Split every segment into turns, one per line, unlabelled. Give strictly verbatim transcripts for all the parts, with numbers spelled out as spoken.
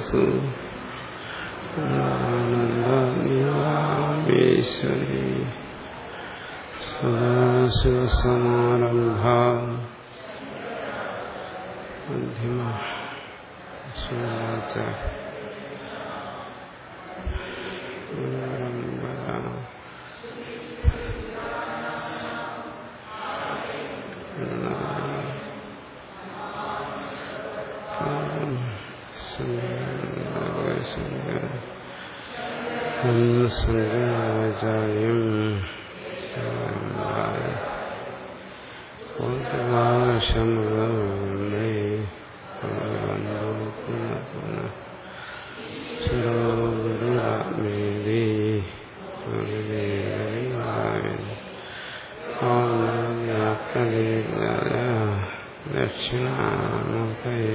സു ആനന്ദീശ്വരി സദാശിവസമാരംഭ മധ്യമ സ്വാച സംഗാചാര്യം ശമേ ഗുരുരാത്മേതി ദക്ഷിണാമുഖേ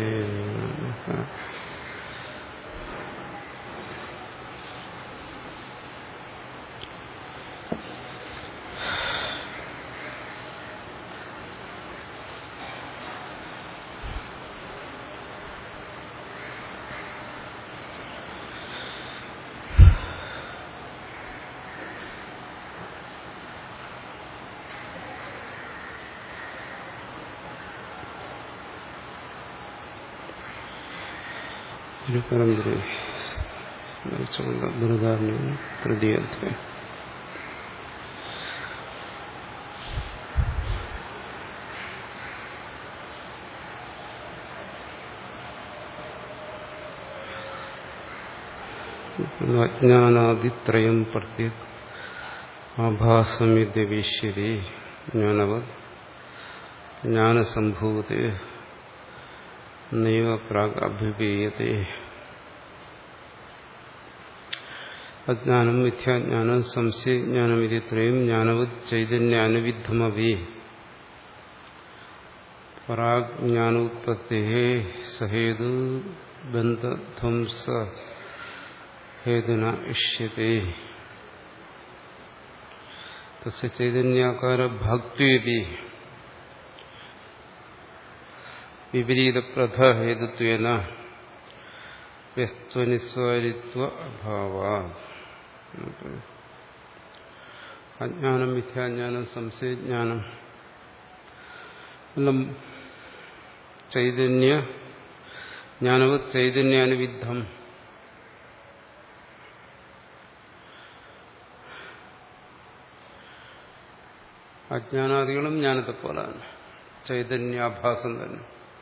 പരമ്പരയെ സ്മരിച്ചുകൊണ്ട് ബൃഹദാരണ്യം തൃതീയ അധ്യായം. അജ്ഞാനാദിത്രയം പ്രത്യേക ആഭാസമിദ്യവീശ്വരി ജ്ഞാനവത് ജ്ഞാനസംഭൂതേ നൈവ പ്രാഗ് അഭ്യുപേയത്തെ. അജ്ഞാനം, മിഥ്യാജ്ഞാനം, സംശയജ്ഞാനം ഇത്രയും ജ്ഞാനവത് ചൈതന്യാനുവിദ്ധമവി പരാജ്ഞാനോത്പത്തേ സഹേതു ബന്ധധ്വംസ ഹേതുന ഇഷ്യത്തെ. തസ്യ ചൈതന്യാകാര ഭാഗ്ത്വേപി വിപരീതപ്രഥ ഹേതുത്വേന വ്യസ്ത്വനിസ്വാരിത്വ അഭാവാത്. അജ്ഞാനം, മിഥ്യാജ്ഞാനം, സംശയജ്ഞാനം എല്ലാം ചൈതന്യ ജ്ഞാനവത് ചൈതന്യാനുവിദ്ധം. അജ്ഞാനാദികളും ജ്ഞാനത്തെ പോലാണ്, ചൈതന്യാഭാസം തന്നെ.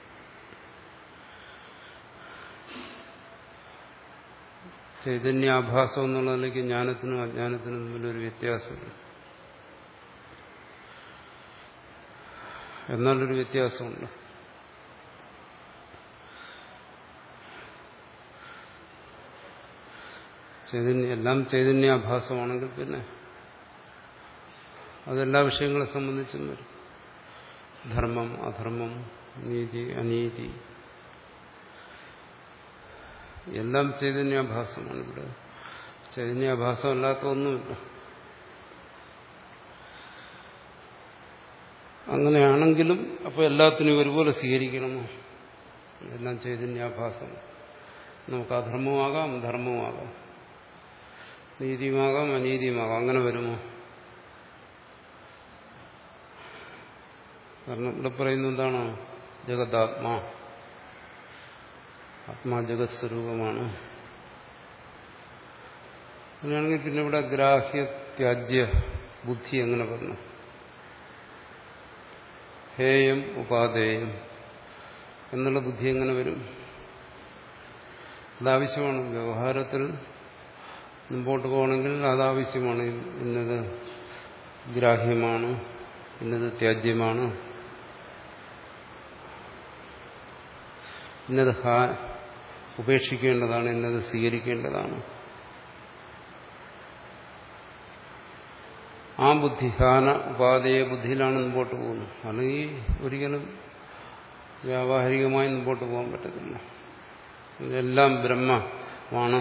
ചൈതന്യാഭാസം എന്നുള്ളതിലേക്ക് ജ്ഞാനത്തിനും അജ്ഞാനത്തിനും തമ്മിലൊരു വ്യത്യാസമുണ്ട്. എന്നാലൊരു വ്യത്യാസമുണ്ട്. ചൈതന്യ എല്ലാം ചൈതന്യാഭാസമാണെങ്കിൽ പിന്നെ അതെല്ലാ വിഷയങ്ങളെ സംബന്ധിച്ചും വരും. ധർമ്മം, അധർമ്മം, നീതി, അനീതി എല്ലാം ചൈതന്യാഭാസമാണ്. ഇവിടെ ചൈതന്യാഭാസമല്ലാത്ത ഒന്നുമില്ല. അങ്ങനെയാണെങ്കിലും അപ്പോൾ എല്ലാത്തിനും ഒരുപോലെ സ്വീകരിക്കണമോ? എല്ലാം ചൈതന്യാഭാസം. നമുക്ക് അധർമ്മമാകാം, ധർമ്മമാകാം, നീതിയുമാകാം, അനീതിയുമാകാം. അങ്ങനെ വരുമോ? കാരണം ഇവിടെ പറയുന്നത് എന്താണ്? ജഗദാത്മാ, ആത്മാ ജഗത് സ്വരൂപമാണ്. അങ്ങനെയാണെങ്കിൽ പിന്നെ ഇവിടെ ഗ്രാഹ്യ ത്യാജ്യ ബുദ്ധി എങ്ങനെ പറഞ്ഞു? ഹേയം ഉപാദേയം എന്നുള്ള ബുദ്ധി എങ്ങനെ വരും? അതാവശ്യമാണ്. വ്യവഹാരത്തിൽ മുമ്പോട്ട് പോകണമെങ്കിൽ അതാവശ്യമാണ്. ഇന്നത് ഗ്രാഹ്യമാണ്, ഇന്നത് ത്യാജ്യമാണ്, ഇന്നത് ഉപേക്ഷിക്കേണ്ടതാണ്, ഇന്നത് സ്വീകരിക്കേണ്ടതാണ്. ആ ബുദ്ധി ഹാന ഉപാദേയ ബുദ്ധിയിലാണ് മുമ്പോട്ട് പോകുന്നത്. അല്ലെങ്കിൽ ഒരിക്കലും വ്യാവഹാരികമായി മുമ്പോട്ട് പോകാൻ പറ്റത്തില്ല. ഇതെല്ലാം ബ്രഹ്മമാണ്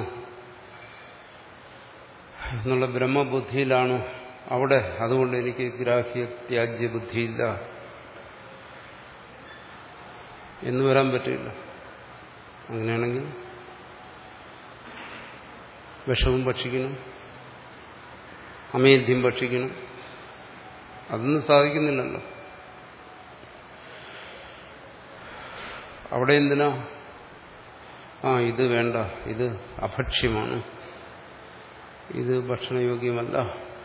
എന്നുള്ള ബ്രഹ്മബുദ്ധിയിലാണ് അവിടെ. അതുകൊണ്ട് എനിക്ക് ഗ്രാഹ്യ ത്യാജ്യ ബുദ്ധിയില്ല എന്ന് വരാൻ പറ്റില്ല. അങ്ങനെയാണെങ്കിൽ വിഷവും ഭക്ഷിക്കണം, അമേദ്യം ഭക്ഷിക്കണം. അതൊന്നും സാധിക്കുന്നില്ലല്ലോ. അവിടെ എന്തിനാ ആ ഇത് വേണ്ട, ഇത് അഭക്ഷ്യമാണ്, ഇത് ഭക്ഷണയോഗ്യമല്ല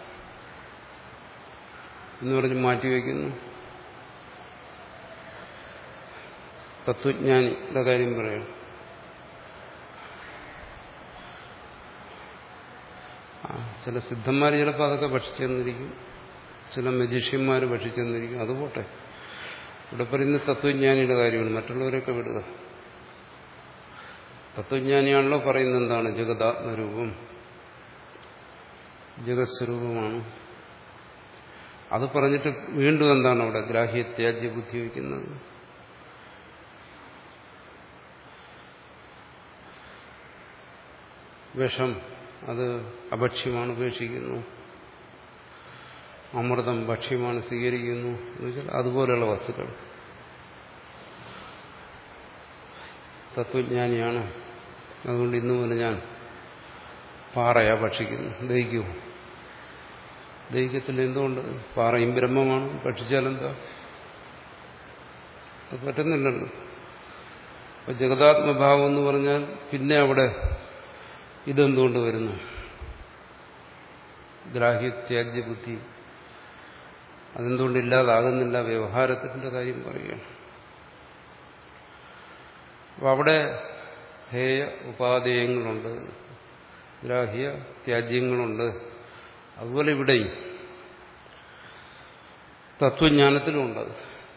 എന്ന് പറഞ്ഞ് മാറ്റിവെക്കുന്നു. തത്വജ്ഞാനിയുടെ കാര്യം പറയാം. ചില സിദ്ധന്മാർ ചിലപ്പോൾ അതൊക്കെ ഭക്ഷിച്ചെന്നിരിക്കും, ചില മജീഷ്യന്മാർ ഭക്ഷിച്ചെന്നിരിക്കും. അത് പോട്ടെ. ഇവിടെ പറയുന്ന തത്വജ്ഞാനിയുടെ കാര്യമാണ്. മറ്റുള്ളവരൊക്കെ വിടുക. തത്വജ്ഞാനിയാണല്ലോ പറയുന്നത് എന്താണ്? ജഗതാത്മരൂപം, ജഗത്സ്വരൂപമാണ്. അത് പറഞ്ഞിട്ട് വീണ്ടും എന്താണ് അവിടെ ഗ്രാഹ്യ ത്യാജ്യ ബുദ്ധി വയ്ക്കുന്നത്? വിഷം അത് അഭക്ഷ്യമാണ്, ഉപേക്ഷിക്കുന്നു. അമൃതം ഭക്ഷ്യമാണ്, സ്വീകരിക്കുന്നു എന്ന് വെച്ചാൽ അതുപോലെയുള്ള വസ്തുക്കൾ. തത്വജ്ഞാനിയാണ്, അതുകൊണ്ട് ഇന്നു മുതൽ ഞാൻ പാറയാ ഭക്ഷിക്കുന്നു. ദഹിക്കൂ? ദഹിക്കത്തില്ല. എന്തുകൊണ്ട്? പാറയും ബ്രഹ്മമാണ്, ഭക്ഷിച്ചാലെന്താ? അത് പറ്റുന്നില്ലല്ലോ. അപ്പൊ ജഗതാത്മഭാവം എന്ന് പറഞ്ഞാൽ പിന്നെ അവിടെ ഇതെന്തുകൊണ്ട് വരുന്നു? ഗ്രാഹ്യ ത്യാജ്യ ബുദ്ധി അതെന്തുകൊണ്ട് ഇല്ലാതാകുന്നില്ല? വ്യവഹാരത്തിന്റെ കാര്യം പറയുകയാണ്. അപ്പൊ അവിടെ ഹേയ ഉപാദേയങ്ങളുണ്ട്, ഗ്രാഹ്യ ത്യാജ്യങ്ങളുണ്ട്. അതുപോലെ ഇവിടെയും തത്വജ്ഞാനത്തിലും ഉണ്ടത്.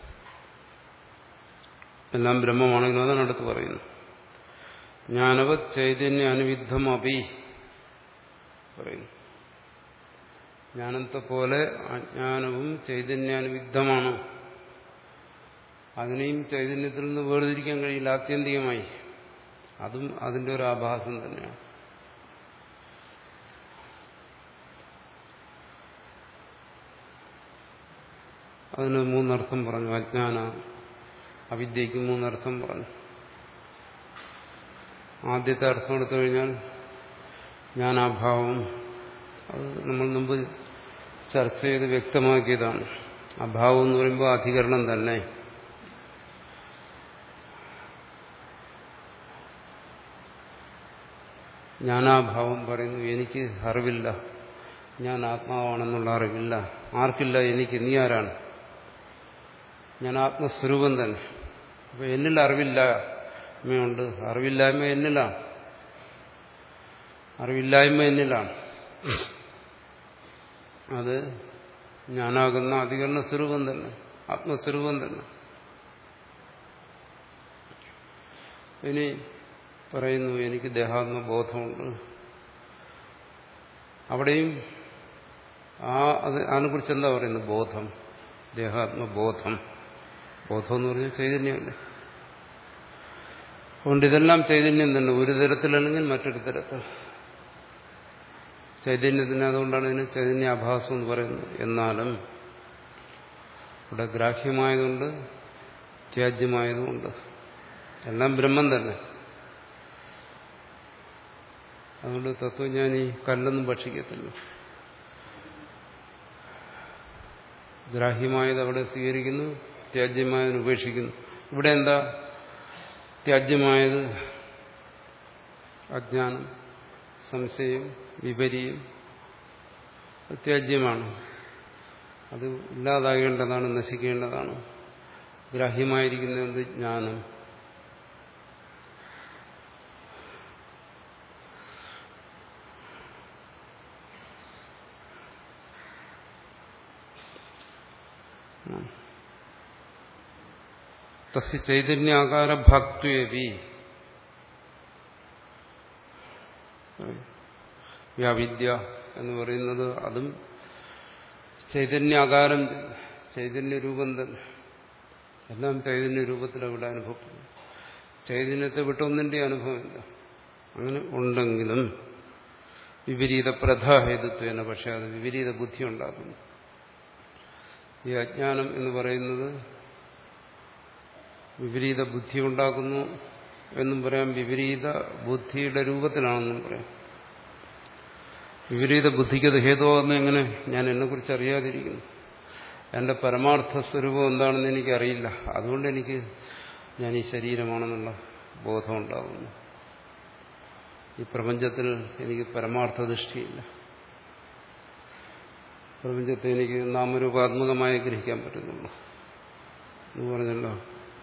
എല്ലാം ബ്രഹ്മമാണെങ്കിലും അതാണ് അടുത്ത് പറയുന്നത്. ജ്ഞാനവത് ചൈതന്യ അനുവിദ്ധമപി പറയുന്നു. ജ്ഞാനത്തെ പോലെ അജ്ഞാനവും ചൈതന്യാനുവിദ്ധമാണ്. അതിനെയും ചൈതന്യത്തിൽ നിന്ന് വേർതിരിക്കാൻ കഴിയില്ല ആത്യന്തികമായി. അതും അതിന്റെ ഒരു ആഭാസം തന്നെയാണ്. അതിന് മൂന്നർത്ഥം പറഞ്ഞു. അജ്ഞാന അവിദ്യയ്ക്ക് മൂന്നർത്ഥം പറഞ്ഞു. ആദ്യത്തെ അർത്ഥം എടുത്തു കഴിഞ്ഞാൽ ജ്ഞാനാഭാവം, അത് നമ്മൾ മുമ്പ് ചർച്ച ചെയ്ത് വ്യക്തമാക്കിയതാണ്. അഭാവം എന്ന് പറയുമ്പോൾ അധികരണം തന്നെ. ജ്ഞാനാഭാവം പറയുന്നു, എനിക്ക് അറിവില്ല, ഞാൻ ആത്മാവാണെന്നുള്ള അറിവില്ല. ആർക്കില്ല? എനിക്ക്. നീ ആരാണ്? ഞാൻ ആത്മസ്വരൂപം തന്നെ. അപ്പൊ എന്നിൽ അറിവില്ലായ്മയുണ്ട്. അറിവില്ലായ്മ എന്നിലാണ്. അറിവില്ലായ്മ എന്നിലാണ്. അത് ഞാനാകുന്ന അധികരണ സ്വരൂപം തന്നെ, ആത്മസ്വരൂപം തന്നെ. ഇനി പറയുന്നു എനിക്ക് ദേഹാത്മബോധമുണ്ട്. അവിടെയും ആ അതിനെക്കുറിച്ച് എന്താ പറയുന്നത്? ബോധം, ദേഹാത്മബോധം. ബോധം എന്ന് പറഞ്ഞാൽ ചൈതന്യമല്ലേ. അതുകൊണ്ട് ഇതെല്ലാം ചൈതന്യം തന്നെ, ഒരു തരത്തിലല്ലെങ്കിൽ മറ്റൊരു തരത്തിൽ. ചൈതന്യത്തിന് അതുകൊണ്ടാണ് ഇതിന് ചൈതന്യാഭാസം എന്ന് പറയുന്നത്. എന്നാലും ഇവിടെ ഗ്രാഹ്യമായതുകൊണ്ട് ത്യാജ്യമായതുകൊണ്ട് എല്ലാം ബ്രഹ്മം തന്നെ. അതുകൊണ്ട് തത്വജ്ഞാനി കല്ലൊന്നും ഭക്ഷിക്കത്തില്ല. ഗ്രാഹ്യമായത് അവിടെ സ്വീകരിക്കുന്നു, ത്യാജ്യമായതിന് ഉപേക്ഷിക്കുന്നു. ഇവിടെ എന്താ ത്യാജ്യമായത്? അജ്ഞാനം, സംശയം, വിപര്യം ത്യാജ്യമാണ്. അത് ഇല്ലാതാകേണ്ടതാണ്, നശിക്കേണ്ടതാണ്. ഗ്രാഹ്യമായിരിക്കുന്ന എന്ത്? ജ്ഞാനം. തസ്യ ചൈതന്യാകാര ഭക്ത്വേപി വ്യാവിദ്യ എന്ന് പറയുന്നത് അതും ചൈതന്യാകാരം, ചൈതന്യരൂപം തന്നെ. എല്ലാം ചൈതന്യരൂപത്തിൽ അവിടെ അനുഭവപ്പെടുന്നു. ചൈതന്യത്തെ വിട്ടൊന്നിന്റെ അനുഭവമില്ല. അങ്ങനെ ഉണ്ടെങ്കിലും വിപരീത പ്രധാഹേതുത്വേന, പക്ഷെ അത് വിപരീത ബുദ്ധി ഉണ്ടാക്കുന്നു. ഈ അജ്ഞാനം എന്ന് പറയുന്നത് വിപരീത ബുദ്ധി ഉണ്ടാക്കുന്നു എന്നും പറയാം, വിപരീത ബുദ്ധിയുടെ രൂപത്തിലാണെന്നും പറയാം. വിപരീത ബുദ്ധിക്കത് ഹേതുവാകുന്ന എങ്ങനെ ഞാൻ എന്നെക്കുറിച്ച് അറിയാതിരിക്കുന്നു? എൻ്റെ പരമാർത്ഥ സ്വരൂപം എന്താണെന്ന് എനിക്കറിയില്ല. അതുകൊണ്ട് എനിക്ക് ഞാൻ ഈ ശരീരമാണെന്നുള്ള ബോധമുണ്ടാകുന്നു. ഈ പ്രപഞ്ചത്തിൽ എനിക്ക് പരമാർത്ഥ ദൃഷ്ടിയില്ല. പ്രപഞ്ചത്തെ എനിക്ക് നാമരൂപാത്മകമായി ഗ്രഹിക്കാൻ പറ്റുന്നുള്ളൂ എന്ന് പറഞ്ഞല്ലോ.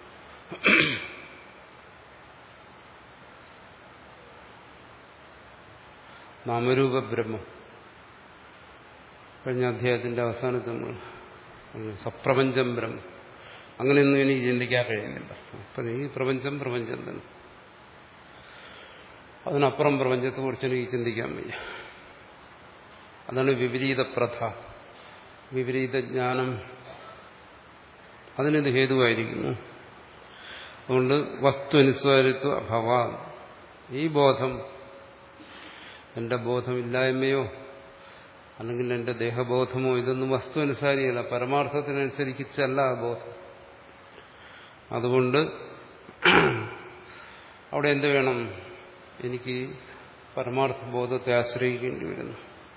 നാമരൂപ ബ്രഹ്മം കഴിഞ്ഞ അധ്യായത്തിന്റെ അവസാനത്തിൽ നമ്മൾ സപ്രപഞ്ചം ബ്രഹ്മം, അങ്ങനെയൊന്നും എനിക്ക് ചിന്തിക്കാൻ കഴിയുന്നില്ല. അപ്പം ഈ പ്രപഞ്ചം പ്രപഞ്ചം തന്നെ, അതിനപ്പുറം പ്രപഞ്ചത്തെക്കുറിച്ച് എനിക്ക് ചിന്തിക്കാൻ വയ്യ. അതാണ് വിപരീത പ്രഥ, വിപരീത ജ്ഞാനം. അതിനിത് ഹേതുവായിരിക്കുന്നു. അതുകൊണ്ട് വസ്തു അനിസ്വാരിത്വ അഭാവ, ഈ ബോധം എന്റെ ബോധമില്ലായ്മയോ അല്ലെങ്കിൽ എന്റെ ദേഹബോധമോ ഇതൊന്നും വസ്തു അനുസാരിയല്ല, പരമാർത്ഥത്തിനനുസരിച്ചല്ല ആ ബോധം. അതുകൊണ്ട് അവിടെ എന്ത് വേണം? എനിക്ക് പരമാർത്ഥ ബോധത്തെ ആശ്രയിക്കേണ്ടി വരുന്നു.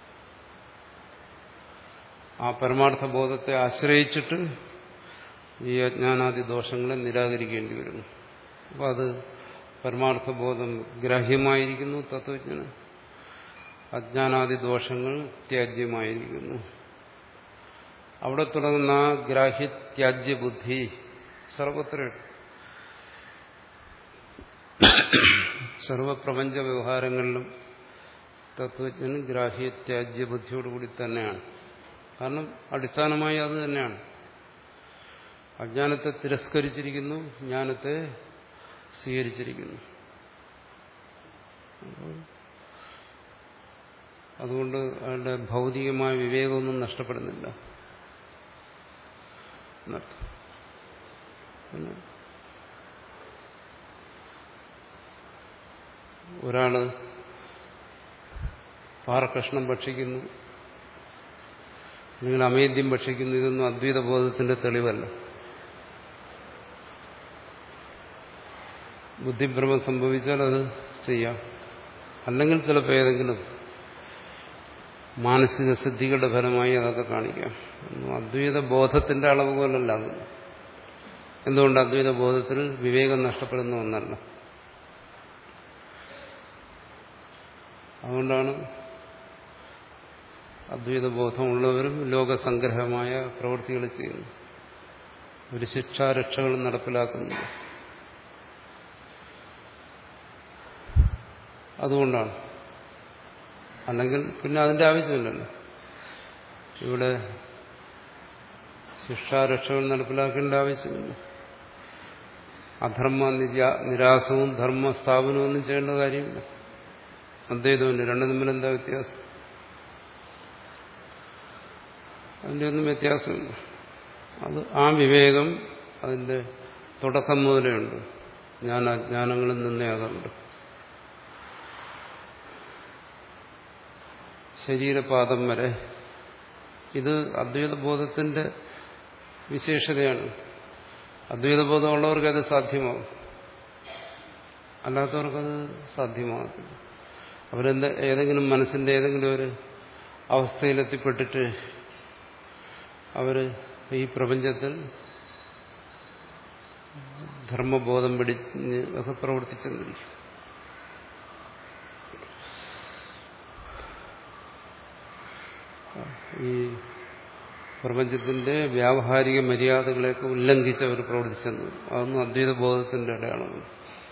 ആ പരമാർത്ഥ ബോധത്തെ ആശ്രയിച്ചിട്ട് ഈ അജ്ഞാനാദി ദോഷങ്ങളെ നിരാകരിക്കേണ്ടി വരുന്നു. അപ്പോൾ അത് പരമാർത്ഥ ബോധം ഗ്രാഹ്യമായിരിക്കുന്നു തത്വജ്ഞന്, അജ്ഞാനാദി ദോഷങ്ങൾ ത്യാജ്യമായിരിക്കുന്നു. അവിടെ തുടങ്ങുന്ന ആ ഗ്രാഹ്യ ത്യാജ്യ ബുദ്ധി സർവത്ര സർവപ്രപഞ്ച വ്യവഹാരങ്ങളിലും തത്വജ്ഞന് ഗ്രാഹ്യ ത്യാജ്യ ബുദ്ധിയോടുകൂടി തന്നെയാണ്. കാരണം അടിസ്ഥാനമായി അത് തന്നെയാണ്. അജ്ഞാനത്തെ തിരസ്കരിച്ചിരിക്കുന്നു, ജ്ഞാനത്തെ സ്വീകരിച്ചിരിക്കുന്നു. അതുകൊണ്ട് അയാളുടെ ഭൗതികമായ വിവേകമൊന്നും നഷ്ടപ്പെടുന്നില്ല. ഒരാള് പാറക്കഷ്ണം ഭക്ഷിക്കുന്നു, അല്ലെങ്കിൽ അമേദ്യം ഭക്ഷിക്കുന്നു, ഇതൊന്നും അദ്വൈത ബോധത്തിന്റെ തെളിവല്ല. ബുദ്ധിഭ്രമം സംഭവിച്ചാൽ അത് ചെയ്യാം, അല്ലെങ്കിൽ ചിലപ്പോൾ ഏതെങ്കിലും മാനസിക സിദ്ധികളുടെ ഫലമായി അതൊക്കെ കാണിക്കാം. അദ്വൈത ബോധത്തിന്റെ അളവ് പോലല്ല അത്. എന്തുകൊണ്ട്? അദ്വൈത ബോധത്തിൽ വിവേകം നഷ്ടപ്പെടുന്ന ഒന്നല്ല. അതുകൊണ്ടാണ് അദ്വൈത ബോധമുള്ളവരും ലോകസംഗ്രഹമായ പ്രവൃത്തികൾ ചെയ്യുന്നു, ഒരു ശിക്ഷാരക്ഷകളും നടപ്പിലാക്കുന്നില്ല. അതുകൊണ്ടാണ്. അല്ലെങ്കിൽ പിന്നെ അതിന്റെ ആവശ്യമില്ലല്ലോ. ഇവിടെ ശിക്ഷാരക്ഷകൾ നടപ്പിലാക്കേണ്ട ആവശ്യമില്ല. അധർമ്മ നിരാസവും ധർമ്മ സ്ഥാപനവും ഒന്നും ചെയ്യേണ്ട കാര്യമില്ല. അദ്വൈതമില്ല, രണ്ടും തമ്മിൽ എന്താ വ്യത്യാസം? അതിൻ്റെ ഒന്നും വ്യത്യാസമില്ല. അത് ആ വിവേകം അതിന്റെ തുടക്കം മുതലേ ഉണ്ട്. ഞാൻ അജ്ഞാനങ്ങളിൽ നിന്നേ അതുണ്ട്. ശരീരപാദം വരെ ഇത് അദ്വൈത ബോധത്തിന്റെ വിശേഷതയാണ്. അദ്വൈത ബോധമുള്ളവർക്ക് അത് സാധ്യമാകും, അല്ലാത്തവർക്കത് സാധ്യമാകത്തില്ല. അവരെന്താ ഏതെങ്കിലും മനസ്സിന്റെ ഏതെങ്കിലും ഒരു അവസ്ഥയിലെത്തിപ്പെട്ടിട്ട് അവര് ഈ പ്രപഞ്ചത്തിൽ ധർമ്മബോധം പിടിച്ച് ഒക്കെ പ്രവർത്തിച്ചെന്നിരിക്കും. ഈ പ്രപഞ്ചത്തിന്റെ വ്യാവഹാരിക മര്യാദകളെയൊക്കെ ഉല്ലംഘിച്ച് അവർ പ്രവർത്തിച്ചെന്ന്, അതൊന്നും അദ്വൈത ബോധത്തിന്റെ അടയാളമാണ്.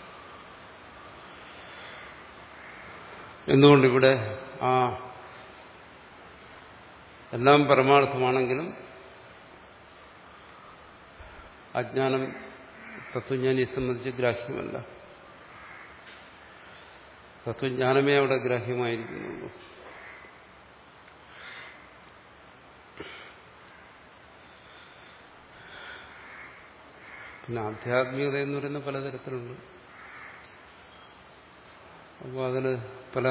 എന്തുകൊണ്ടിവിടെ ആ എല്ലാം പരമാർത്ഥമാണെങ്കിലും അജ്ഞാനം തത്വജ്ഞാനിയെ സംബന്ധിച്ച് ഗ്രാഹ്യമല്ല. തത്വജ്ഞാനമേ അവിടെ ഗ്രാഹ്യമായിരിക്കുന്നുള്ളൂ. പിന്നെ ആധ്യാത്മികത എന്ന് പറയുന്ന പലതരത്തിലുണ്ട്. അപ്പോൾ അതിൽ പല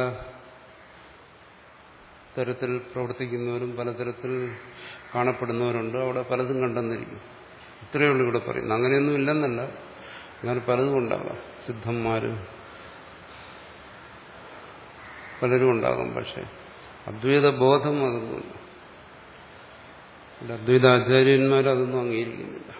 തരത്തിൽ പ്രവർത്തിക്കുന്നവരും പലതരത്തിൽ കാണപ്പെടുന്നവരുണ്ട്. അവിടെ പലതും കണ്ടെന്നിരിക്കും. ഇത്രയേ ഉള്ളൂ ഇവിടെ പറയുന്നത്. അങ്ങനെയൊന്നും ഇല്ലെന്നല്ല, അങ്ങനെ പലതും ഉണ്ടാകാം. സിദ്ധന്മാർ പലരും ഉണ്ടാകും. പക്ഷെ അദ്വൈത ബോധം അതൊന്നുമില്ല. അദ്വൈതാചാര്യന്മാരതൊന്നും അംഗീകരിക്കുന്നില്ല.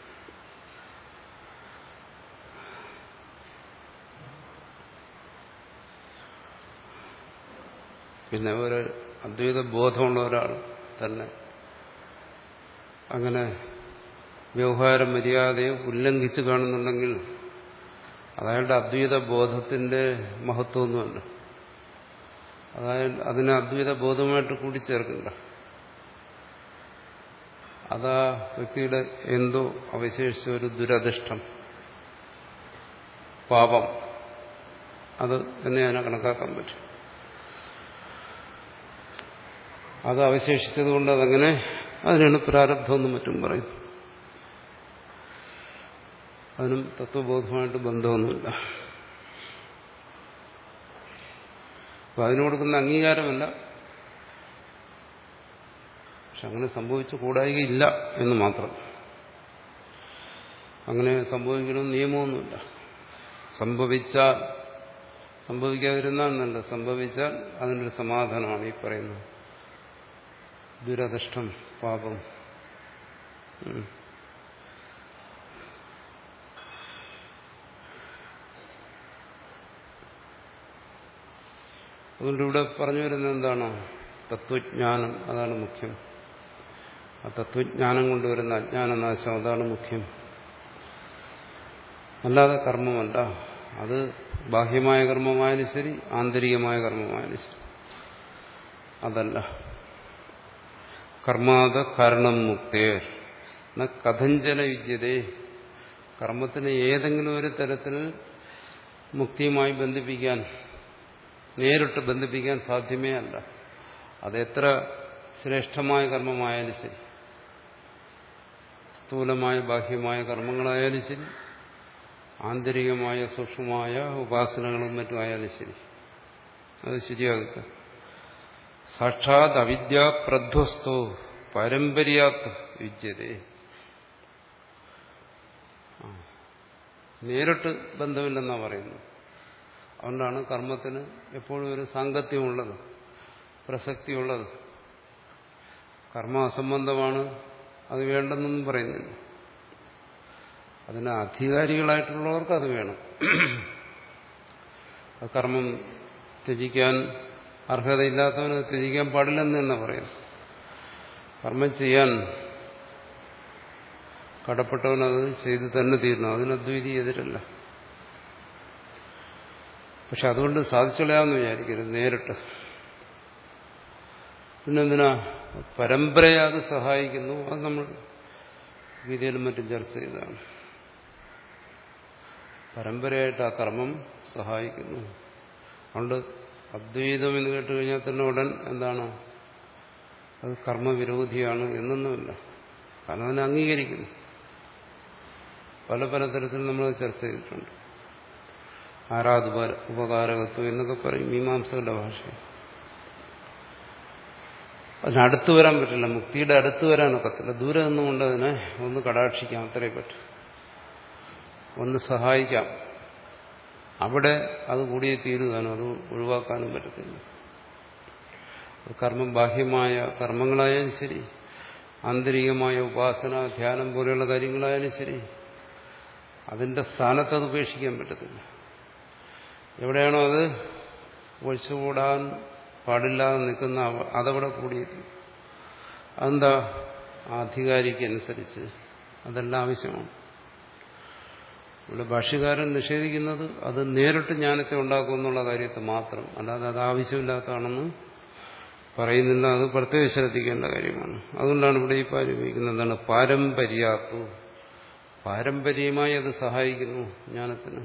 പിന്നെ ഒരു അദ്വൈത ബോധമുള്ള ഒരാൾ തന്നെ അങ്ങനെ വ്യവഹാര മര്യാദയെ ഉല്ലംഘിച്ച് കാണുന്നുണ്ടെങ്കിൽ അതയാളുടെ അദ്വൈത ബോധത്തിന്റെ മഹത്വമൊന്നുമല്ല. അതായത് അതിനെ അദ്വൈത ബോധമായിട്ട് കൂട്ടിച്ചേർക്കണ്ട. അതാ വ്യക്തിയുടെ എന്തോ അവശേഷിച്ച ഒരു ദുരധിഷ്ഠം, പാപം, അത് തന്നെ അതിനെ കണക്കാക്കാൻ പറ്റും. അത് അവശേഷിച്ചതുകൊണ്ട് അതങ്ങനെ അതിനാണ് പ്രാരബ്ധമെന്നും മറ്റും പറയും. അതിനും തത്വബോധമായിട്ട് ബന്ധമൊന്നുമില്ല. അപ്പൊ അതിന് കൊടുക്കുന്ന അംഗീകാരമല്ല. പക്ഷെ അങ്ങനെ സംഭവിച്ചു കൂടായികയില്ല എന്ന് മാത്രം. അങ്ങനെ സംഭവിക്കണമെന്ന് നിയമമൊന്നുമില്ല. സംഭവിച്ചാൽ, സംഭവിക്കാതിരുന്നാൽ എന്നല്ല, സംഭവിച്ചാൽ അതിനൊരു സമാധാനമാണ് ഈ പറയുന്നത് ദുരധിഷ്ഠം, പാപം. അതുകൊണ്ട് ഇവിടെ പറഞ്ഞു വരുന്നത് എന്താണ്? തത്വജ്ഞാനം, അതാണ് മുഖ്യം. ആ തത്വജ്ഞാനം കൊണ്ടുവരുന്ന അജ്ഞാനനാശം, അതാണ് മുഖ്യം. അല്ലാതെ കർമ്മമല്ല. അത് ബാഹ്യമായ കർമ്മമായാലും ശരി, ആന്തരികമായ കർമ്മമായാലും ശരി, അതല്ല. കർമാത കാരണം മുക്തേ ന കഥഞ്ചന യുജ്യതേ. കർമ്മത്തിന് ഏതെങ്കിലും ഒരു തരത്തിൽ മുക്തിയുമായി ബന്ധിപ്പിക്കാൻ, നേരിട്ട് ബന്ധിപ്പിക്കാൻ സാധ്യമേ അല്ല. അതെത്ര ശ്രേഷ്ഠമായ കർമ്മമായാലും ശരി, സ്ഥൂലമായ ബാഹ്യമായ കർമ്മങ്ങളായാലും ശരി, ആന്തരികമായ സൂക്ഷ്മമായ ഉപാസനകളും മറ്റുമായാലും ശരി, അത് ശരിയാകുക. സാക്ഷാത് അവിദ്യാപ്രധ്വസ്തോ പാരമ്പര്യാത് യുജ്യതേ. നേരിട്ട് ബന്ധമില്ലെന്നാണ് പറയുന്നത്. അതുകൊണ്ടാണ് കർമ്മത്തിന് എപ്പോഴും ഒരു സാങ്കത്യമുള്ളത്, പ്രസക്തിയുള്ളത്. കർമ്മ അസംബന്ധമാണ്, അത് വേണ്ടെന്നൊന്നും പറയുന്നില്ല. അതിന് അധികാരികളായിട്ടുള്ളവർക്ക് അത് വേണം. കർമ്മം ത്യജിക്കാൻ അർഹതയില്ലാത്തവന് ത്യജിക്കാൻ പാടില്ലെന്ന് തന്നെ പറയുന്നു. കർമ്മം ചെയ്യാൻ കടപ്പെട്ടവനത് ചെയ്ത് തന്നെ തീരണം. അതിന് അദ്വൈതി എതിരല്ല. പക്ഷെ അതുകൊണ്ട് സാധിച്ചുകളയാമെന്ന് വിചാരിക്കരുത് നേരിട്ട്. പിന്നെന്തിനാ പരമ്പരയെ അത് സഹായിക്കുന്നു. അത് നമ്മൾ ഗീതയിലും മറ്റും ചർച്ച ചെയ്തതാണ്. പരമ്പരയായിട്ട് ആ കർമ്മം സഹായിക്കുന്നു. അതുകൊണ്ട് അദ്വൈതം എന്ന് കേട്ടുകഴിഞ്ഞാൽ തന്നെ ഉടൻ എന്താണ്, അത് കർമ്മവിരോധിയാണ് എന്നൊന്നുമില്ല. കാരണം അതിനെ അംഗീകരിക്കുന്നു. പല പല തരത്തിൽ നമ്മൾ ചർച്ച ചെയ്തിട്ടുണ്ട്. ആരാധ ഉപകാരകത്വം എന്നൊക്കെ പറയും മീമാംസകളുടെ ഭാഷ. അതിനടുത്ത് വരാൻ പറ്റില്ല, മുക്തിയുടെ അടുത്ത് വരാനൊക്കത്തില്ല. ദൂരെ നിന്നുകൊണ്ട് അതിനെ ഒന്ന് കടാക്ഷിക്കാം, അത്രേ പറ്റും. ഒന്ന് സഹായിക്കാം. അവിടെ അത് കൂടിയേ തീരുവാനും അത് ഒഴിവാക്കാനും പറ്റത്തില്ല. കർമ്മം ബാഹ്യമായ കർമ്മങ്ങളായാലും ശരി, ആന്തരികമായ ഉപാസന, ധ്യാനം പോലെയുള്ള കാര്യങ്ങളായാലും ശരി, അതിന്റെ സ്ഥാനത്ത് അത് ഉപേക്ഷിക്കാൻ പറ്റത്തില്ല. എവിടെയാണോ അത് ഒഴിച്ചുകൂടാൻ പാടില്ലാതെ നിൽക്കുന്ന അതവിടെ കൂടിയത്. അതെന്താ? ആധികാരിക്കനുസരിച്ച് അതെല്ലാം ആവശ്യമാണ്. ഇവിടെ ഭാഷ്യകാരൻ നിഷേധിക്കുന്നത് അത് നേരിട്ട് ജ്ഞാനത്തെ ഉണ്ടാക്കും എന്നുള്ള കാര്യത്തെ മാത്രം, അല്ലാതെ അത് ആവശ്യമില്ലാത്തതാണെന്ന് പറയുന്നില്ല. അത് പ്രത്യേകം ശ്രദ്ധിക്കേണ്ട കാര്യമാണ്. അതുകൊണ്ടാണ് ഇവിടെ ഈ പാരിപ്പിക്കുന്നത് എന്താണ്? പാരമ്പര്യാത്തു. പാരമ്പര്യമായി അത് സഹായിക്കുന്നു ജ്ഞാനത്തിന്.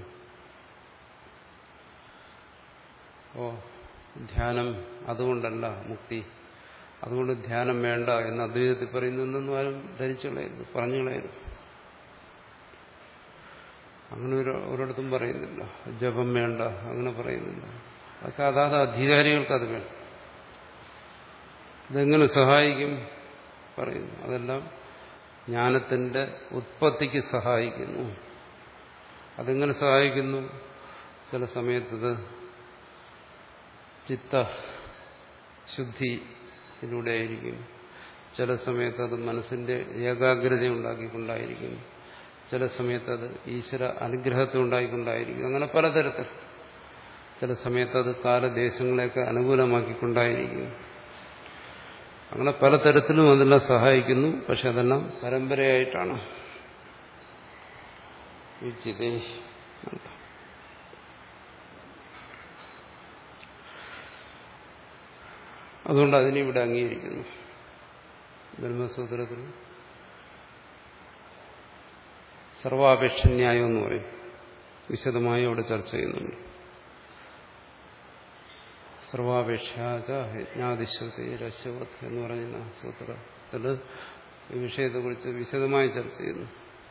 ഓ ധ്യാനം അതുകൊണ്ടല്ല മുക്തി, അതുകൊണ്ട് ധ്യാനം വേണ്ട എന്ന് അദ്വൈതത്തിൽ പറയുന്നൊന്നും ആരും ധരിച്ചു കളയരുത്, പറഞ്ഞു കളയരുത്. അങ്ങനെ ഒരു ഒരിടത്തും പറയുന്നില്ല. ജപം വേണ്ട അങ്ങനെ പറയുന്നില്ല. അതൊക്കെ അതാത് അധികാരികൾക്ക് അത് വേണം. ഇതെങ്ങനെ സഹായിക്കും പറയുന്നു. അതെല്ലാം ജ്ഞാനത്തിന്റെ ഉത്പത്തിക്ക് സഹായിക്കുന്നു. അതെങ്ങനെ സഹായിക്കുന്നു? ചില സമയത്തത് ചിത്ത ശുദ്ധിയിലൂടെ ആയിരിക്കും, ചില സമയത്ത് അത് മനസ്സിന്റെ ഏകാഗ്രത ഉണ്ടാക്കിക്കൊണ്ടായിരിക്കും, ചില സമയത്ത് അത് ഈശ്വര അനുഗ്രഹത്തെ ഉണ്ടായിക്കൊണ്ടായിരിക്കും. അങ്ങനെ പലതരത്തിൽ. ചില സമയത്ത് അത് കാലദേശങ്ങളെയൊക്കെ അനുകൂലമാക്കിക്കൊണ്ടായിരിക്കും. അങ്ങനെ പലതരത്തിലും അതെല്ലാം സഹായിക്കുന്നു. പക്ഷെ അതെല്ലാം പരമ്പരയായിട്ടാണ്. വിചിതേ അതുകൊണ്ട് അതിനിവിടെ അംഗീകരിക്കുന്നു. ബ്രഹ്മസൂത്രത്തിൽ സർവാപേക്ഷ ന്യായം എന്ന് പറയും. വിശദമായി അവിടെ ചർച്ച ചെയ്യുന്നുണ്ട്. സർവാപേക്ഷാച യജ്ഞാതിശ്വതി രശ്വത് എന്ന് പറയുന്ന സൂത്രത്തിൽ ഈ വിഷയത്തെക്കുറിച്ച് വിശദമായി ചർച്ച ചെയ്യുന്നു.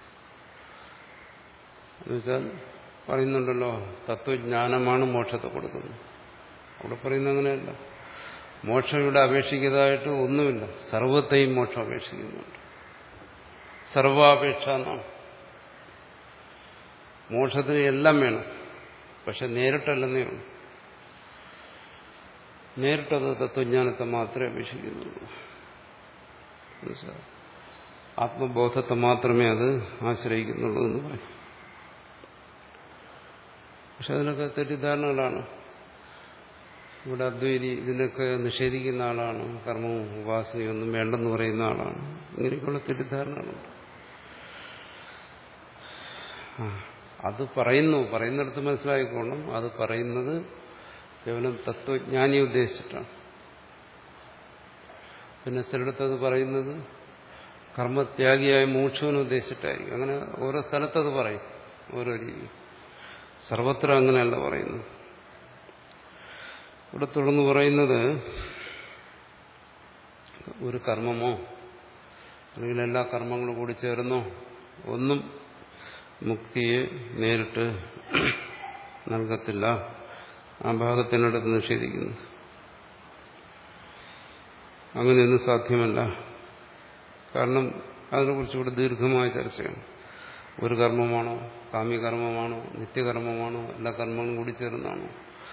എന്നുവെച്ചാൽ പറയുന്നുണ്ടല്ലോ, തത്വജ്ഞാനമാണ് മോക്ഷത്തെ കൊടുക്കുന്നത്. അവിടെ പറയുന്നത് അങ്ങനെയല്ല. മോക്ഷം ഇവിടെ അപേക്ഷിക്കുന്നതായിട്ട് ഒന്നുമില്ല. സർവത്തെയും മോക്ഷം അപേക്ഷിക്കുന്നുണ്ട്. സർവാപേക്ഷ എന്നാണ്. മോക്ഷത്തിന് എല്ലാം വേണം, പക്ഷെ നേരിട്ടല്ലെന്നേ ഉള്ളൂ. നേരിട്ടത് തത്വജ്ഞാനത്തെ മാത്രമേ അപേക്ഷിക്കുന്നുള്ളൂ. ആത്മബോധത്തെ മാത്രമേ അത് ആശ്രയിക്കുന്നുള്ളൂ എന്ന് പറയും. പക്ഷെ അതിനൊക്കെ തെറ്റിദ്ധാരണകളാണ്. ഇവിടെ അദ്വൈതി ഇതിനൊക്കെ നിഷേധിക്കുന്ന ആളാണ്. കർമ്മവും ഉപാസനയും ഒന്നും വേണ്ടെന്ന് പറയുന്ന ആളാണ്. ഇങ്ങനെയൊക്കെയുള്ള തെറ്റിദ്ധാരണകളുണ്ട്. അത് പറയുന്നു, പറയുന്നിടത്ത് മനസ്സിലായിക്കോണം. അത് പറയുന്നത് കേവലം തത്വജ്ഞാനിയെ ഉദ്ദേശിച്ചിട്ടാണ്. പിന്നെ ചിലയിടത്ത് അത് പറയുന്നത് കർമ്മത്യാഗിയായ മോക്ഷവിനെ ഉദ്ദേശിച്ചിട്ടായിരിക്കും. അങ്ങനെ ഓരോ സ്ഥലത്തത് പറയും, ഓരോ രീതി. സർവത്ര അങ്ങനെയല്ല പറയുന്നത്. ഇവിടെ തുടർന്ന് പറയുന്നത് ഒരു കർമ്മമോ അല്ലെങ്കിൽ എല്ലാ കർമ്മങ്ങളും കൂടി ചേർന്നോ ഒന്നും മുക്തിയെ നേരിട്ട് നൽകത്തില്ല. ആ ഭാഗത്തിനടുത്ത് നിഷേധിക്കുന്നു. അങ്ങനെയൊന്നും സാധ്യമല്ല. കാരണം അതിനെക്കുറിച്ച് ഇവിടെ ദീർഘമായ ചർച്ചയാണ്. ഒരു കർമ്മമാണോ, കാമ്യകർമ്മമാണോ, നിത്യകർമ്മമാണോ, എല്ലാ കർമ്മങ്ങളും കൂടി ചേർന്നാണോ?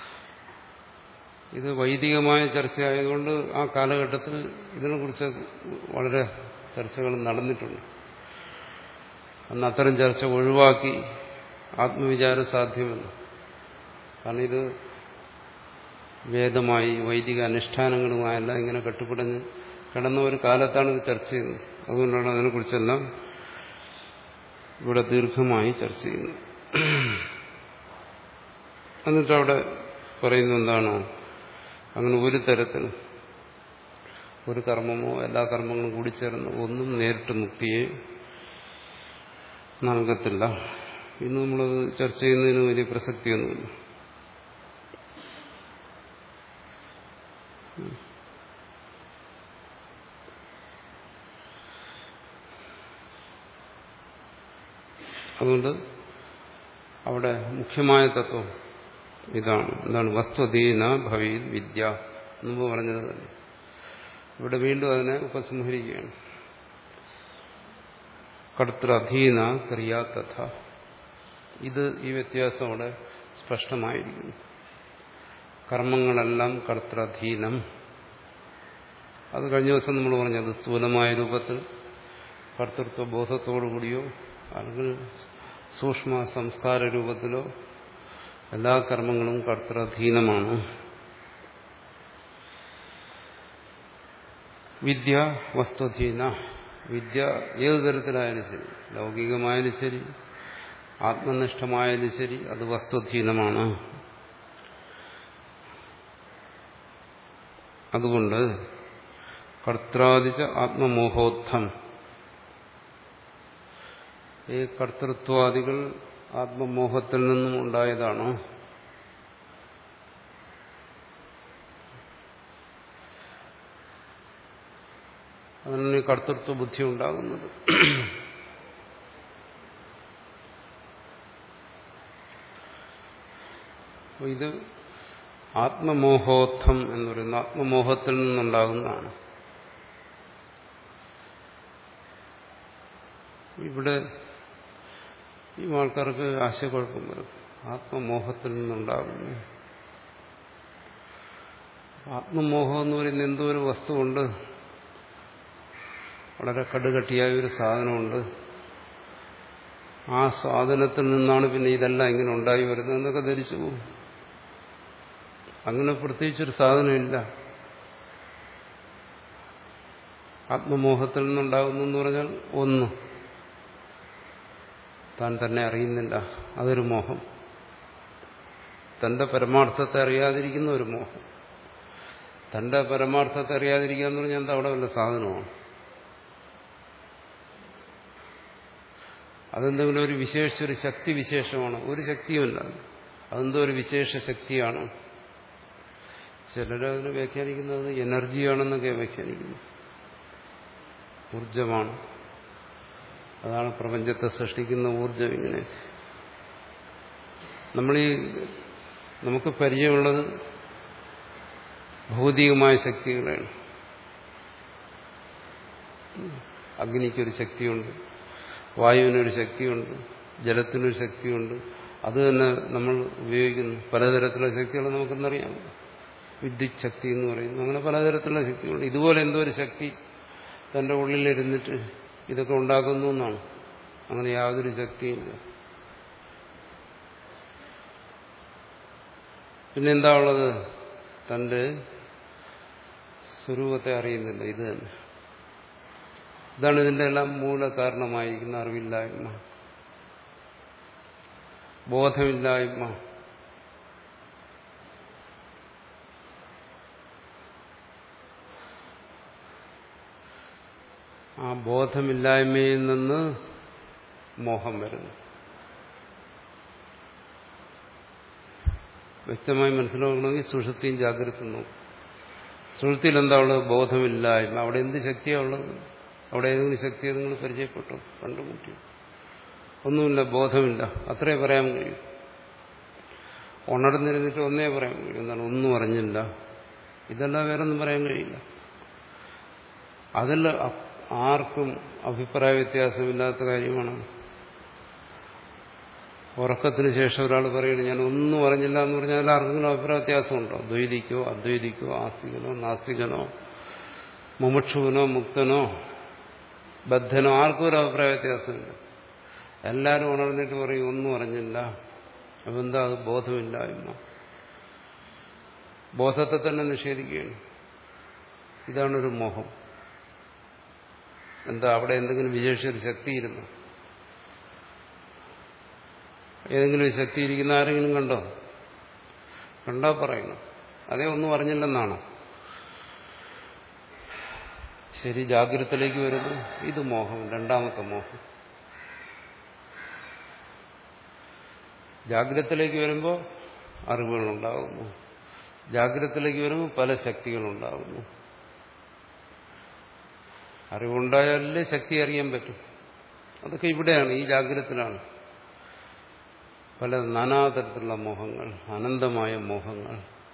ഇത് വൈദികമായ ചർച്ചയായതുകൊണ്ട് ആ കാലഘട്ടത്തിൽ ഇതിനെക്കുറിച്ച് വളരെ ചർച്ചകൾ നടന്നിട്ടുണ്ട്. അന്ന് അത്തരം ചർച്ച ഒഴിവാക്കി ആത്മവിചാരം സാധ്യമല്ല. കാരണം ഇത് വേദമായി വൈദിക അനുഷ്ഠാനങ്ങളുമായല്ല ഇങ്ങനെ കെട്ടുപിടഞ്ഞ് കിടന്ന ഒരു കാലത്താണ് ഇത് ചർച്ച ചെയ്യുന്നത്. അതുകൊണ്ടാണ് അതിനെക്കുറിച്ചെല്ലാം ഇവിടെ ദീർഘമായി ചർച്ച ചെയ്യുന്നത്. എന്നിട്ട് അവിടെ പറയുന്നത് എന്താണോ, അങ്ങനെ ഒരു തരത്തിലും ഒരു കർമ്മമോ എല്ലാ കർമ്മങ്ങളും കൂടി ചേർന്ന് ഒന്നും നേരിട്ട് മുക്തിയെ നൽകത്തില്ല. ഇന്ന് നമ്മളത് ചർച്ച ചെയ്യുന്നതിന് വലിയ പ്രസക്തിയൊന്നുമില്ല. അതുകൊണ്ട് അവിടെ മുഖ്യമായ തത്വം ഇതാണ്. എന്താണ്? വസ്തുതീന ഭവേത് വിദ്യ മുമ്പ് പറഞ്ഞത് തന്നെ. ഇവിടെ വീണ്ടും അതിനെ ഉപസംഹരിക്കുകയാണ്. കർത്തൃധീന ക്രിയാ തഥ. ഇത് ഈ വ്യത്യാസം അവിടെ സ്പഷ്ടമായിരിക്കുന്നു. കർമ്മങ്ങളെല്ലാം കർത്തൃധീനം. അത് കഴിഞ്ഞ ദിവസം നമ്മൾ പറഞ്ഞത് സ്ഥൂലമായ രൂപത്തിൽ കർത്തൃത്വ ബോധത്തോടുകൂടിയോ അല്ലെങ്കിൽ സൂക്ഷ്മ സംസ്കാര രൂപത്തിലോ എല്ലാ കർമ്മങ്ങളും കർത്തൃധീനമാണ്. വിദ്യ വസ്തുധീന. വിദ്യ ഏതു തരത്തിലായാലും ശരി, ലൗകികമായാലും ശരി, ആത്മനിഷ്ഠമായാലും ശരി, അത് വസ്തുധീനമാണ്. അതുകൊണ്ട് കർത്താദിച്ച ആത്മമോഹോത്ഥം, ഈ കർത്തൃത്വാദികൾ ആത്മമോഹത്തിൽ നിന്നും ഉണ്ടായതാണോ? അതിനാണ് ഈ കർത്തൃത്വ ബുദ്ധി ഉണ്ടാകുന്നത്. ഇത് ആത്മമോഹോത്ഥം എന്ന് പറയുന്ന ആത്മമോഹത്തിൽ നിന്നുണ്ടാകുന്നതാണ്. ഇവിടെ ഈ ആൾക്കാർക്ക് ആശയക്കുഴപ്പം വരും. ആത്മമോഹത്തിൽ നിന്നുണ്ടാകുന്നു. ആത്മമോഹം എന്ന് പറയുന്ന എന്തോ ഒരു വസ്തുവുണ്ട്, വളരെ കടുകട്ടിയായ ഒരു സാധനമുണ്ട്. ആ സാധനത്തിൽ നിന്നാണ് പിന്നെ ഇതെല്ലാം ഇങ്ങനെ ഉണ്ടായി വരുന്നതെന്നൊക്കെ ധരിച്ചു പോകും. അങ്ങനെ പ്രത്യേകിച്ചൊരു സാധനമില്ല. ആത്മമോഹത്തിൽ നിന്നുണ്ടാകുന്നു എന്ന് പറഞ്ഞാൽ ഒന്ന്, താൻ തന്നെ അറിയുന്നില്ല, അതൊരു മോഹം. തന്റെ പരമാർത്ഥത്തെ അറിയാതിരിക്കുന്ന ഒരു മോഹം. തന്റെ പരമാർത്ഥത്തെ അറിയാതിരിക്കുക എന്ന് പറഞ്ഞാൽ എന്താ, അവിടെ വല്ല സാധനമാണ്. അതെന്തെങ്കിലും ഒരു വിശേഷ ഒരു ശക്തി വിശേഷമാണ്. ഒരു ശക്തിയുമില്ല, അതെന്തോ ഒരു വിശേഷ ശക്തിയാണ്. ചിലരതിനെ വ്യാഖ്യാനിക്കുന്നത് എനർജിയാണെന്നൊക്കെ വ്യാഖ്യാനിക്കുന്നു. ഊർജമാണ്, അതാണ് പ്രപഞ്ചത്തെ സൃഷ്ടിക്കുന്ന ഊർജം. ഇങ്ങനെ നമ്മളീ നമുക്ക് പരിചയമുള്ളത് ഭൗതികമായ ശക്തികളാണ്. അഗ്നിക്കൊരു ശക്തിയുണ്ട്, വായുവിനൊരു ശക്തിയുണ്ട്, ജലത്തിനൊരു ശക്തിയുണ്ട്. അത് തന്നെ നമ്മൾ ഉപയോഗിക്കുന്നു. പലതരത്തിലുള്ള ശക്തികൾ നമുക്കെന്നറിയാം. വിദ്യുത് ശക്തി എന്ന് പറയുന്നു. അങ്ങനെ പലതരത്തിലുള്ള ശക്തികളുണ്ട്. ഇതുപോലെ എന്തോ ഒരു ശക്തി തന്റെ ഉള്ളിലിരുന്നിട്ട് ഇതൊക്കെ ഉണ്ടാക്കുന്നു എന്നാണ്. അങ്ങനെ യാതൊരു ശക്തിയില്ല. പിന്നെന്താ ഉള്ളത്? തന്റെ സ്വരൂപത്തെ അറിയുന്നില്ല. ഇത് തന്നെ, ഇതാണ് ഇതിന്റെ എല്ലാം മൂല കാരണമായിരിക്കുന്ന അറിവില്ലായ്മ, ബോധമില്ലായ്മ. ആ ബോധമില്ലായ്മയിൽ നിന്ന് മോഹം വരുന്നു. വ്യക്തമായി മനസ്സിലാക്കണമെങ്കിൽ സുഷുപ്തിയും ജാഗ്രതയും നോക്കും. സുഷുപ്തിയിൽ എന്താ ഉള്ളത്? ബോധമില്ലായ്മ. അവിടെ എന്ത് ശക്തിയാണ് ഉള്ളത്? അവിടെ ഏതെങ്കിലും ശക്തിയെ നിങ്ങൾ പരിചയപ്പെട്ടോ, കണ്ടുമുട്ടി? ഒന്നുമില്ല, ബോധമില്ല. അത്രേ പറയാൻ കഴിയും. ഉണർന്നിരുന്നിട്ട് ഒന്നേ പറയാൻ കഴിയും, എന്താണ്? ഒന്നും അറിഞ്ഞില്ല. ഇതെല്ലാം വേറൊന്നും പറയാൻ കഴിയില്ല. അതിൽ ആർക്കും അഭിപ്രായ വ്യത്യാസമില്ലാത്ത കാര്യമാണ്. ഉറക്കത്തിന് ശേഷം ഒരാൾ പറയുന്നത് ഞാൻ ഒന്നും അറിഞ്ഞില്ല എന്ന് പറഞ്ഞാൽ അതിൽ ആർക്കെങ്കിലും അഭിപ്രായ വ്യത്യാസമുണ്ടോ? ദ്വൈതിക്കോ അദ്വൈതിക്കോ ആസ്തികനോ നാസ്തികനോ മുമുക്ഷുവിനോ മുക്തനോ ബദ്ധനോ ആർക്കും ഒരു അഭിപ്രായ വ്യത്യാസമില്ല. എല്ലാവരും ഉണർന്നിട്ട് പറയും ഒന്നും അറിഞ്ഞില്ല. അപ്പം എന്താ? അത് ബോധമില്ലായ്മ. ബോധത്തെ തന്നെ നിഷേധിക്കുകയാണ്. ഇതാണൊരു മോഹം. എന്താ? അവിടെ എന്തെങ്കിലും വിശേഷിച്ചൊരു ശക്തിയിരുന്നു. ഏതെങ്കിലും ഒരു ശക്തി ഇരിക്കുന്ന ആരെങ്കിലും കണ്ടോ? കണ്ടോ പറയണം. അതേ ഒന്നും അറിഞ്ഞില്ലെന്നാണോ? ശരി, ജാഗ്രതത്തിലേക്ക് വരുന്നു. ഇത് മോഹം, രണ്ടാമത്തെ മോഹം. ജാഗ്രതത്തിലേക്ക് വരുമ്പോൾ അറിവുകളുണ്ടാകുന്നു. ജാഗ്രതത്തിലേക്ക് വരുമ്പോൾ പല ശക്തികളുണ്ടാകുന്നു. അറിവുണ്ടായാലേ ശക്തി അറിയാൻ പറ്റും. അതൊക്കെ ഇവിടെയാണ്, ഈ ജാഗ്രതത്തിലാണ്. പല നാനാതരത്തിലുള്ള മോഹങ്ങൾ, അനന്തമായ മോഹങ്ങൾ.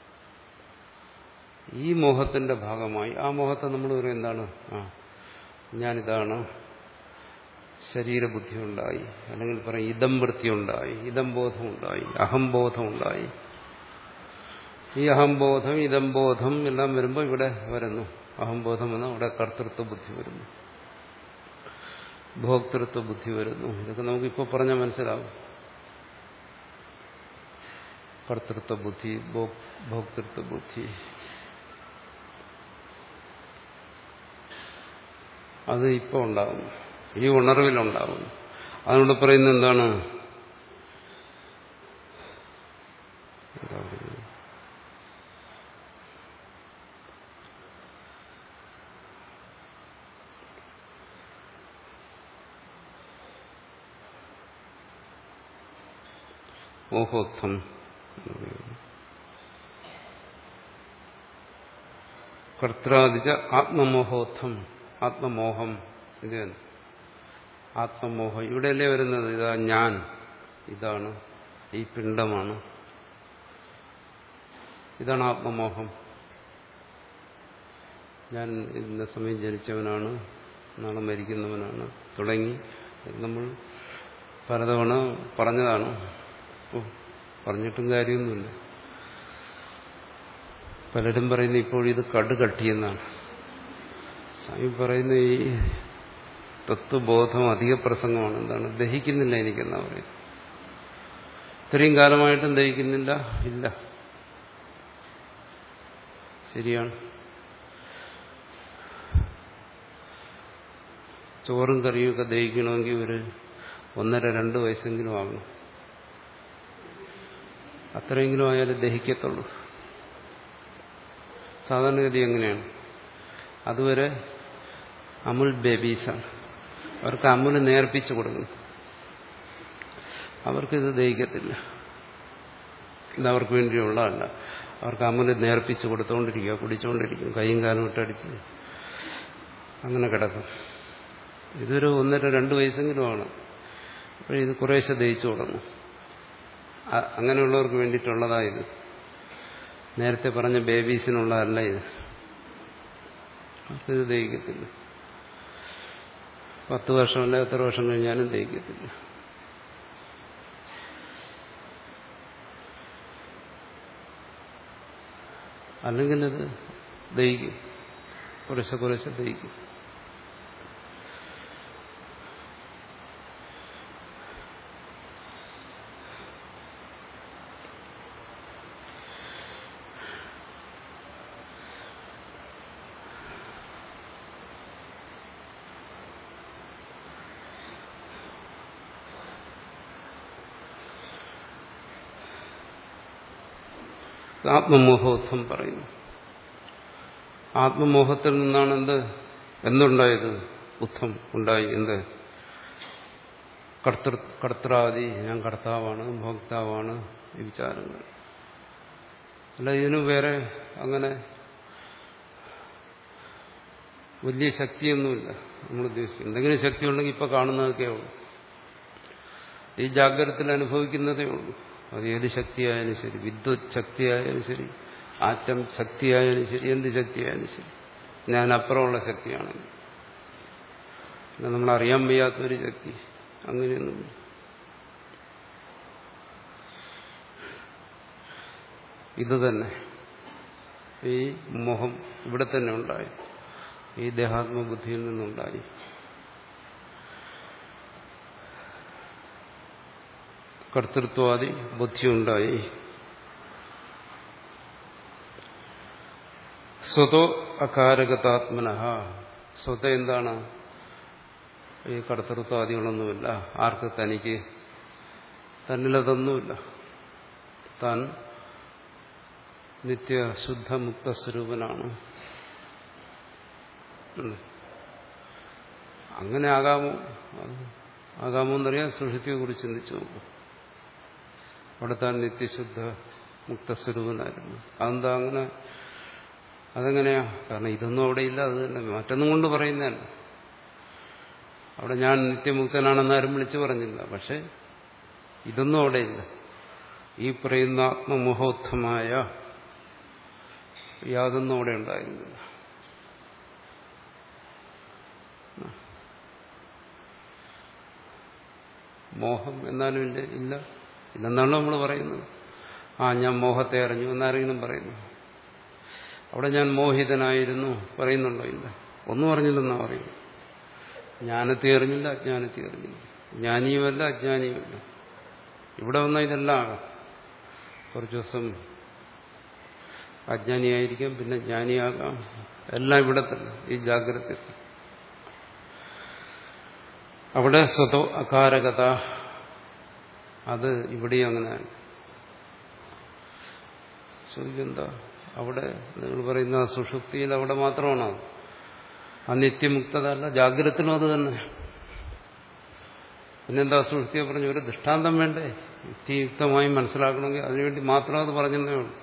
ഈ മോഹത്തിന്റെ ഭാഗമായി ആ മോഹത്തെ നമ്മൾ പറയും എന്താണ്? ആ ഞാനിതാണ്. ശരീരബുദ്ധി ഉണ്ടായി, അല്ലെങ്കിൽ പറയും ഇതം വൃത്തി ഉണ്ടായി, ഇതം ബോധം ഉണ്ടായി, അഹംബോധം ഉണ്ടായി. ഈ അഹംബോധം ഇതം ബോധം എല്ലാം വരുമ്പോൾ ഇവിടെ വരുന്നു അഹംബോധം വന്ന് അവിടെ കർത്തൃത്വ ബുദ്ധി വരുന്നു, ഭോക്തൃത്വ ബുദ്ധി വരുന്നു. ഇതൊക്കെ നമുക്കിപ്പോൾ പറഞ്ഞാൽ മനസ്സിലാവും. കർത്തൃത്വ ബുദ്ധി, ഭോക്തൃത്വ ബുദ്ധി, അത് ഇപ്പോൾ ഉണ്ടാകുന്നു, ഈ ഉണർവിലുണ്ടാകുന്നു. അതുകൊണ്ട് പറയുന്നത് എന്താണ്? മോഹോത്ഥം. കർത്താദിച്ച ആത്മമോഹോത്ഥം. ആത്മമോഹം ഇത് ആത്മമോഹം ഇവിടെയല്ലേ വരുന്നത്? ഇതാ ഞാൻ, ഇതാണ്, ഈ പിണ്ഡമാണ്, ഇതാണ് ആത്മമോഹം. ഞാൻ ഇന്ന സമയം ജനിച്ചവനാണ്, നാളെ മരിക്കുന്നവനാണ് തുടങ്ങി നമ്മൾ പലതവണ പറഞ്ഞതാണ്. പറഞ്ഞിട്ടും കാര്യമൊന്നുമില്ല. പലരും പറയുന്ന ഇപ്പോഴിത് കടുകട്ടിയെന്നാണ്. സ്വാമി പറയുന്ന ഈ തത്വബോധം അധിക പ്രസംഗമാണ്. എന്താണ്? ദഹിക്കുന്നില്ല എനിക്കെന്നാ പറയുന്നത്. ഇത്രയും കാലമായിട്ടും ദഹിക്കുന്നില്ല. ഇല്ല, ശരിയാണ്. ചോറും കറിയുമൊക്കെ ദഹിക്കണമെങ്കിൽ ഒരു ഒന്നര രണ്ട് വയസ്സെങ്കിലും ആകണം. അത്രയെങ്കിലും ആയാലും ദഹിക്കത്തുള്ളൂ. സാധാരണഗതി എങ്ങനെയാണ്? അതുവരെ അമുൽ ബേബീസാണ്. അവർക്ക് അമുൽ നേർപ്പിച്ചു കൊടുക്കണം. അവർക്കിത് ദഹിക്കത്തില്ല. ഇതവർക്ക് വേണ്ടിയുള്ളതല്ല. അവർക്ക് അമുൽ നേർപ്പിച്ച് കൊടുത്തുകൊണ്ടിരിക്കുക, കുടിച്ചുകൊണ്ടിരിക്കും, കൈയും കാലും ഇട്ടടിച്ച് അങ്ങനെ കിടക്കും. ഇതൊരു ഒന്നര രണ്ട് വയസ്സെങ്കിലും ആണ്. അപ്പോഴിത് കുറേശ്ശെ ദഹിച്ചു തുടങ്ങും. അങ്ങനെയുള്ളവർക്ക് വേണ്ടിയിട്ടുള്ളതായത്. നേരത്തെ പറഞ്ഞ ബേബീസിനുള്ളതല്ല ഇത്. അവർക്കിത് ദഹിക്കത്തില്ല. പത്ത് വർഷമല്ല എത്ര വർഷം കഴിഞ്ഞാലും ദഹിക്കത്തില്ല. അല്ലെങ്കിൽ അത് ദഹിക്കും, കുറേശ്ശെ കുറേശ്ശെ ദഹിക്കും. ആത്മമോഹോത്ഥം പറയുന്നു. ആത്മമോഹത്തിൽ നിന്നാണ് എന്ത് എന്തുണ്ടായത്? ഉത്ഥം ഉണ്ടായി. എന്ത്? കർത്തൃ കർത്താദി, ഞാൻ കർത്താവാണ്, ഭോക്താവാണ്, ഈ വിചാരങ്ങൾ. അല്ല, ഇതിനു വേറെ അങ്ങനെ വലിയ ശക്തിയൊന്നുമില്ല. നമ്മൾ ഉദ്ദേശിക്കും എന്തെങ്കിലും ശക്തി ഉണ്ടെങ്കിൽ ഇപ്പൊ കാണുന്നതൊക്കെ ഉള്ളൂ. ഈ ജാഗ്രതത്തിൽ അനുഭവിക്കുന്നതേ ഉള്ളൂ. അത് ഏത് ശക്തിയായാലും ശരി, വിദ്യുത് ശക്തിയായാലും ശരി, ആറ്റം ശക്തിയായാലും ശരി, എന്ത് ശക്തിയായാലും ശരി, ഞാൻ അപ്പുറമുള്ള ശക്തിയാണെങ്കിൽ. പിന്നെ നമ്മളറിയാൻ വയ്യാത്തൊരു ശക്തി അങ്ങനെയൊന്നുമില്ല. ഇത് തന്നെ ഈ മോഹം ഇവിടെ തന്നെ ഉണ്ടായി, ഈ ദേഹാത്മബുദ്ധിയിൽ നിന്നുണ്ടായി. കർത്തൃത്വാദി ബുദ്ധിയുണ്ടായി. സ്വതോ അകാരകതാത്മനഃ. സ്വത എന്താണ്? ഈ കർത്തൃത്വാദികളൊന്നുമില്ല. ആർക്ക്? തനിക്ക്. തന്നിലതൊന്നുമില്ല. താൻ നിത്യശുദ്ധമുക്ത സ്വരൂപനാണ്. അങ്ങനെ ആകാമോ? ആകാമോ എന്നറിയാൻ സുഷുപ്തിയെ കുറിച്ച് ചിന്തിച്ചു നോക്കും. അവിടെ താൻ നിത്യശുദ്ധ മുക്തസ്വരൂപനായിരുന്നു. അതെന്താ അങ്ങനെ? അതെങ്ങനെയാ? കാരണം ഇതൊന്നും അവിടെ ഇല്ല. അത് തന്നെ മറ്റൊന്നും കൊണ്ട് പറയുന്നതല്ല. അവിടെ ഞാൻ നിത്യമുക്തനാണെന്നാരും വിളിച്ചു പറഞ്ഞില്ല. പക്ഷെ ഇതൊന്നും അവിടെ ഇല്ല. ഈ പറയുന്ന ആത്മമോഹോത്ഥമായ യാതൊന്നും അവിടെ ഉണ്ടായിരുന്നില്ല. മോഹം എന്നാലും ഇല്ല ഇല്ല ഇല്ലെന്നാണല്ലോ നമ്മൾ പറയുന്നത്. ആ ഞാൻ മോഹത്തെ അറിഞ്ഞു എന്നാരെങ്കിലും പറയുന്നു. അവിടെ ഞാൻ മോഹിതനായിരുന്നു പറയുന്നുണ്ടോ? ഇല്ല. ഒന്നും അറിഞ്ഞില്ലെന്നാ പറയുന്നു. ജ്ഞാനത്തെ അറിഞ്ഞില്ല, അജ്ഞാനത്തെ അറിഞ്ഞില്ല. ജ്ഞാനിയുമല്ല, അജ്ഞാനിയുമല്ല. ഇവിടെ വന്നാൽ ഇതെല്ലാം ആകാം. കുറച്ചു ദിവസം അജ്ഞാനിയായിരിക്കാം, പിന്നെ ജ്ഞാനിയാകാം. എല്ലാം ഇവിടെ തന്നെ, ഈ ജാഗ്രത. അവിടെ സ്വതോ അകാരകത, അത് ഇവിടെയും അങ്ങനെ. ചോദിക്കെന്താ അവിടെ നിങ്ങൾ പറയുന്ന സുഷുപ്തിയിൽ അവിടെ മാത്രമാണോ? ആ നിത്യമുക്തത അല്ല, ജാഗ്രതത്തിനും അത് തന്നെ. പിന്നെന്താ സുഷുപ്തിയെ പറഞ്ഞു? ഒരു ദൃഷ്ടാന്തം വേണ്ടേ യുക്തിയുക്തമായി മനസ്സിലാക്കണമെങ്കിൽ? അതിനുവേണ്ടി മാത്രം അത് പറഞ്ഞതേ ഉള്ളൂ.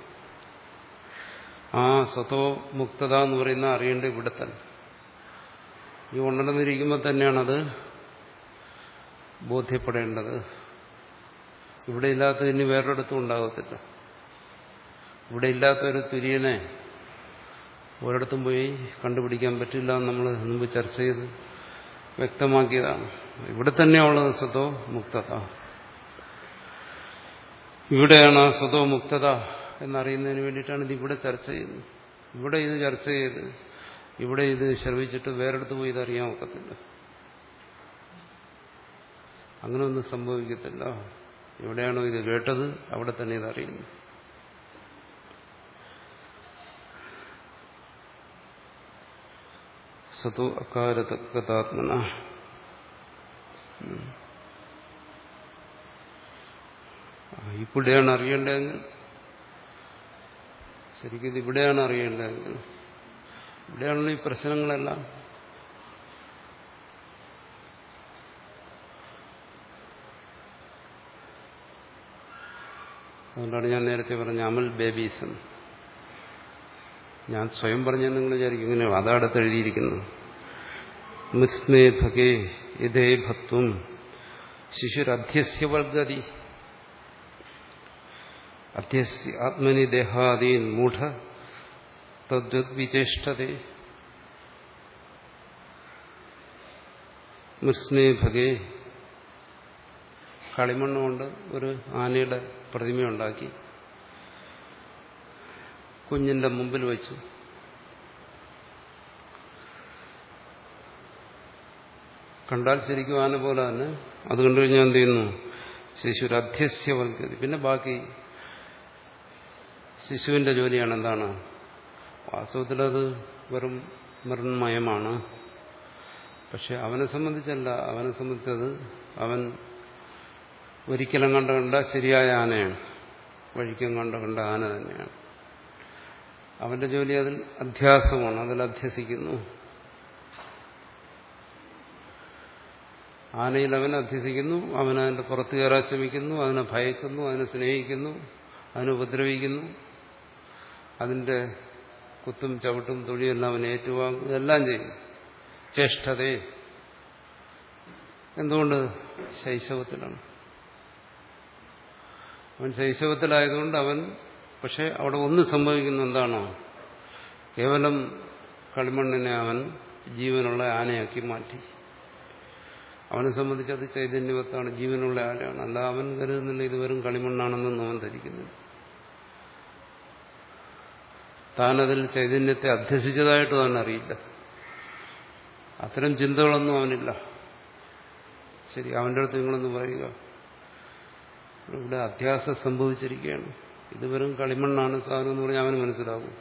ആ സ്വതോ മുക്തത എന്ന് പറയുന്ന അറിയേണ്ടത് ഇവിടെ തന്നെ. ഈ ഉണർന്നിരിക്കുമ്പോൾ തന്നെയാണത് ബോധ്യപ്പെടേണ്ടത്. ഇവിടെ ഇല്ലാത്തത് ഇനി വേറൊരിടത്തും ഉണ്ടാകത്തില്ല. ഇവിടെ ഇല്ലാത്ത ഒരു തുര്യനെ ഒരിടത്തും പോയി കണ്ടുപിടിക്കാൻ പറ്റില്ല എന്ന് നമ്മൾ മുമ്പ് ചർച്ച ചെയ്ത് വ്യക്തമാക്കിയതാണ്. ഇവിടെ തന്നെയുള്ളത് സ്വതോ മുക്തത. ഇവിടെയാണ് ആ സ്വതോ മുക്തത എന്നറിയുന്നതിന് വേണ്ടിയിട്ടാണ് ഇത് ഇവിടെ ചർച്ച ചെയ്യുന്നത്. ഇവിടെ ഇത് ചർച്ച ചെയ്ത് ഇവിടെ ഇത് ശ്രവിച്ചിട്ട് വേറെടുത്ത് പോയി ഇതറിയാൻ ഒക്കത്തില്ല. അങ്ങനെ ഒന്നും സംഭവിക്കത്തില്ല. എവിടെയാണോ ഇത് കേട്ടത് അവിടെ തന്നെ ഇതറിയുന്നു. സതോ അകാരതഗതാത്മന. ഇവിടെയാണ് അറിയേണ്ടതെങ്കിൽ ശരിക്കും ഇത് ഇവിടെയാണ് അറിയേണ്ടതെങ്കിൽ ഇവിടെയാണല്ലോ ഈ പ്രശ്നങ്ങളെല്ലാം. അതുകൊണ്ടാണ് ഞാൻ നേരത്തെ പറഞ്ഞ അമൽ ബേബീസ്. ഞാൻ സ്വയം പറഞ്ഞാൽ നിങ്ങൾ വിചാരിക്കും ഇങ്ങനെ അതടുത്ത് എഴുതിയിരിക്കുന്നു. മിസ്മേ ഭഗേ ഇതേ ഭത്വം ശിശുരധ്യസ്യ വർഗതി അധ്യസ്യ ആത്മനി ദേഹാദീൻ മൂഢ തദ്വിചേഷ്ടതേ. മിസ്മേ ഭഗേ കളിമണ്ണുകൊണ്ട് ഒരു ആനയുടെ പ്രതിമയുണ്ടാക്കി കുഞ്ഞിന്റെ മുമ്പിൽ വെച്ചു. കണ്ടാൽ ശരിക്കും ആന പോലെ തന്നെ. അത് കണ്ടു കഴിഞ്ഞാൽ എന്ത് ചെയ്യുന്നു? ശിശുര അധ്യസ്യ വർഗതി. പിന്നെ ബാക്കി ശിശുവിന്റെ ജോലിയാണ്. എന്താണ്? വാസ്തവത്തിൽ അത് വെറും മൃണ്മയമാണ്. പക്ഷെ അവനെ സംബന്ധിച്ചല്ല. അവനെ സംബന്ധിച്ചത് അവൻ ഒരിക്കലും കണ്ട കണ്ട ശരിയായ ആനയാണ്. വഴിക്കും കണ്ട കണ്ട ആന തന്നെയാണ്. അവന്റെ ജോലി അതിൽ അധ്യാസമാണ്. അതിൽ അധ്യസിക്കുന്നു. ആനയിൽ അവൻ അധ്യസിക്കുന്നു. അവൻ അതിന്റെ പുറത്ത് കയറാൻ ശ്രമിക്കുന്നു. അതിനെ ഭയക്കുന്നു. അതിനെ സ്നേഹിക്കുന്നു. അതിനെ ഉപദ്രവിക്കുന്നു. അതിന്റെ കുത്തും ചവിട്ടും തൊഴിയെല്ലാം അവൻ ഏറ്റുവാങ്ങും. ഇതെല്ലാം ചെയ്യും. ചേഷ്ടതേ. എന്തുകൊണ്ട്? ശൈശവത്തിലാണ്. അവൻ ശൈശവത്തിലായതുകൊണ്ട് അവൻ പക്ഷെ അവിടെ ഒന്ന് സംഭവിക്കുന്ന എന്താണോ? കേവലം കളിമണ്ണിനെ അവൻ ജീവനുള്ള ആനയാക്കി മാറ്റി. അവനെ സംബന്ധിച്ച് അത് ചൈതന്യവത്താണ്, ജീവനുള്ള ആനയാണ്. അല്ല അവൻ കരുതുന്നില്ല ഇത് വെറും കളിമണ്ണാണെന്നൊന്നും അവൻ ധരിക്കുന്നു. താനതിൽ ചൈതന്യത്തെ അധ്യസിച്ചതായിട്ടും അവൻ അറിയില്ല. അത്തരം ചിന്തകളൊന്നും അവനില്ല. ശരി, അവന്റെ അടുത്ത് നിങ്ങളൊന്ന് പറയുക, ഇവിടെ അധ്യാസം സംഭവിച്ചിരിക്കുകയാണ്, ഇത് വെറും കളിമണ്ണാണ് സാധനം എന്ന് പറഞ്ഞാൽ അവന് മനസ്സിലാകും.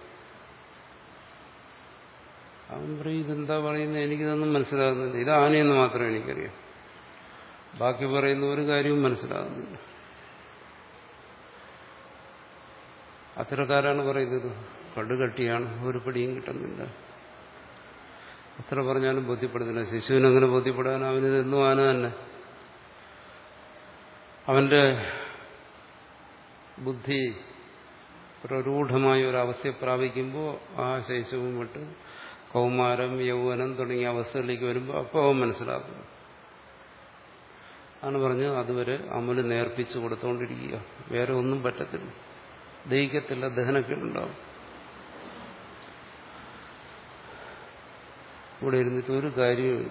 അവൻ പറയും ഇതെന്താ പറയുന്നത്, എനിക്കിതൊന്നും മനസ്സിലാകുന്നില്ല, ഇത് ആനയെന്ന് മാത്രമേ എനിക്കറിയാം, ബാക്കി പറയുന്ന ഒരു കാര്യവും മനസ്സിലാകുന്നില്ല. അത്തരക്കാരാണ് പറയുന്നത് കടുകട്ടിയാണ്, ഒരു പിടിയും കിട്ടുന്നില്ല. അത്ര പറഞ്ഞാലും ബോധ്യപ്പെടുന്നില്ല. ശിശുവിനങ്ങനെ ബോധ്യപ്പെടാൻ അവനിതെന്നും ആന തന്നെ. അവന്റെ ബുദ്ധി പ്രരൂഢമായ ഒരു അവസ്ഥയെ പ്രാപിക്കുമ്പോൾ ആ ശൈശവും വിട്ട് കൗമാരം, യൗവനം തുടങ്ങിയ അവസ്ഥകളിലേക്ക് വരുമ്പോൾ അപ്പോൾ അവൻ മനസ്സിലാക്കുന്നു. ആണ് പറഞ്ഞ് അതുവരെ അമല് നേർപ്പിച്ചു കൊടുത്തുകൊണ്ടിരിക്കുക. വേറെ ഒന്നും പറ്റത്തില്ല, ദഹിക്കത്തില്ല, ദഹനക്കേടുണ്ടാവും. ഇവിടെ ഇരുന്നിട്ട് ഒരു കാര്യവുമില്ല.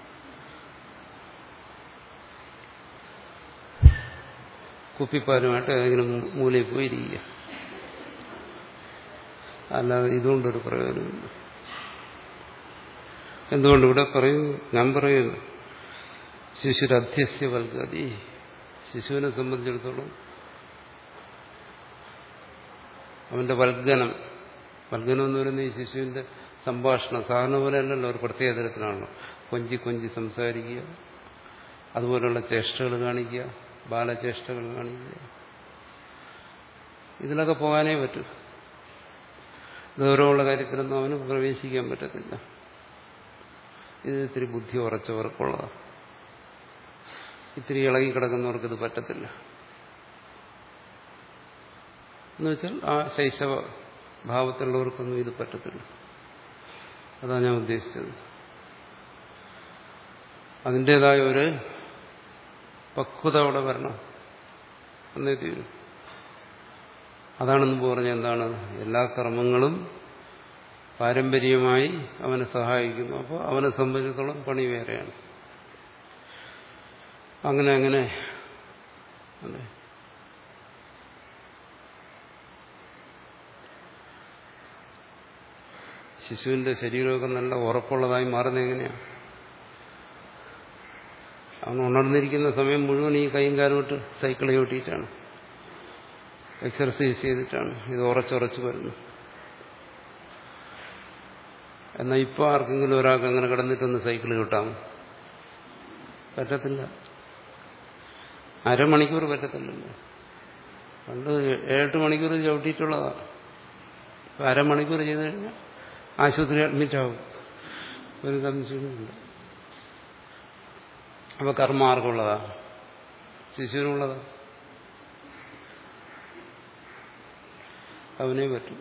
കുപ്പിപ്പാലുമായിട്ട് ഏതെങ്കിലും മൂലയിൽ പോയിരിക്കുക, അല്ലാതെ ഇതുകൊണ്ടൊരു പ്രയോജനമില്ല. എന്തുകൊണ്ട് ഇവിടെ പറയും, ഞാൻ പറയുന്നു ശിശുരധ്യസ്യ വൽഗതി. ശിശുവിനെ സംബന്ധിച്ചിടത്തോളം അവന്റെ വൽഗനം, വൽഗനം എന്ന് പറയുന്നത് ഈ ശിശുവിന്റെ സംഭാഷണം സാധാരണ പോലെ അല്ലല്ലോ, ഒരു പ്രത്യേക തരത്തിലാണല്ലോ. കൊഞ്ചി കൊഞ്ചി സംസാരിക്കുക, അതുപോലുള്ള ചേഷ്ടകൾ കാണിക്കുക, ബാലചേഷ്ടകൾ കാണിക്കുക, ഇതിലൊക്കെ പോകാനേ പറ്റൂ. ഗൗരവമുള്ള കാര്യത്തിലൊന്നും അവന് പ്രവേശിക്കാൻ പറ്റത്തില്ല. ഇത് ഇത്തിരി ബുദ്ധി ഉറച്ചവർക്കുള്ളതാണ്. ഇത്തിരി ഇളകി കിടക്കുന്നവർക്കിത് പറ്റത്തില്ല. എന്നുവെച്ചാൽ ആ ശൈശവ ഭാവത്തിലുള്ളവർക്കൊന്നും ഇത് പറ്റത്തില്ല. അതാണ് ഞാൻ ഉദ്ദേശിച്ചത്. അതിൻ്റെതായ ഒരു പക്വത അവിടെ വരണം എന്നേ തീരും. അതാണെന്ന് പറഞ്ഞ എന്താണ്, എല്ലാ കർമ്മങ്ങളും പാരമ്പര്യമായി അവനെ സഹായിക്കുന്നു. അപ്പോൾ അവനെ സംബന്ധിച്ചിടത്തോളം പണി വേറെയാണ്. അങ്ങനെ അങ്ങനെ അതെ ശിശുവിന്റെ ശരീരമൊക്കെ നല്ല ഉറപ്പുള്ളതായി മാറുന്നത് എങ്ങനെയാണ്? അവൻ ഉണർന്നിരിക്കുന്ന സമയം മുഴുവൻ ഈ കൈയും കാലുമിട്ട് സൈക്കിൾ ചവിട്ടിയിട്ടാണ്, എക്സർസൈസ് ചെയ്തിട്ടാണ് ഇത് ഉറച്ചുറച്ച് വരുന്നത്. എന്നാൽ ഇപ്പോൾ ആർക്കെങ്കിലും ഒരാൾക്ക് അങ്ങനെ കിടന്നിട്ടൊന്ന് സൈക്കിൾ ചവിട്ടാമോ? പറ്റത്തില്ല. അരമണിക്കൂർ പറ്റത്തില്ലല്ലോ. പണ്ട് ഏഴെട്ട് മണിക്കൂർ ചവിട്ടിയിട്ടുള്ളതാണ്. ഇപ്പം അരമണിക്കൂർ ചെയ്ത് കഴിഞ്ഞാൽ ആശുപത്രി അഡ്മിറ്റ് ആവും. ഒരു സംശയവുമില്ല. അപ്പോൾ കർമ്മം ആർക്കുള്ളതാ? ശിശുവിനുള്ളതാ. അവനേ പറ്റും.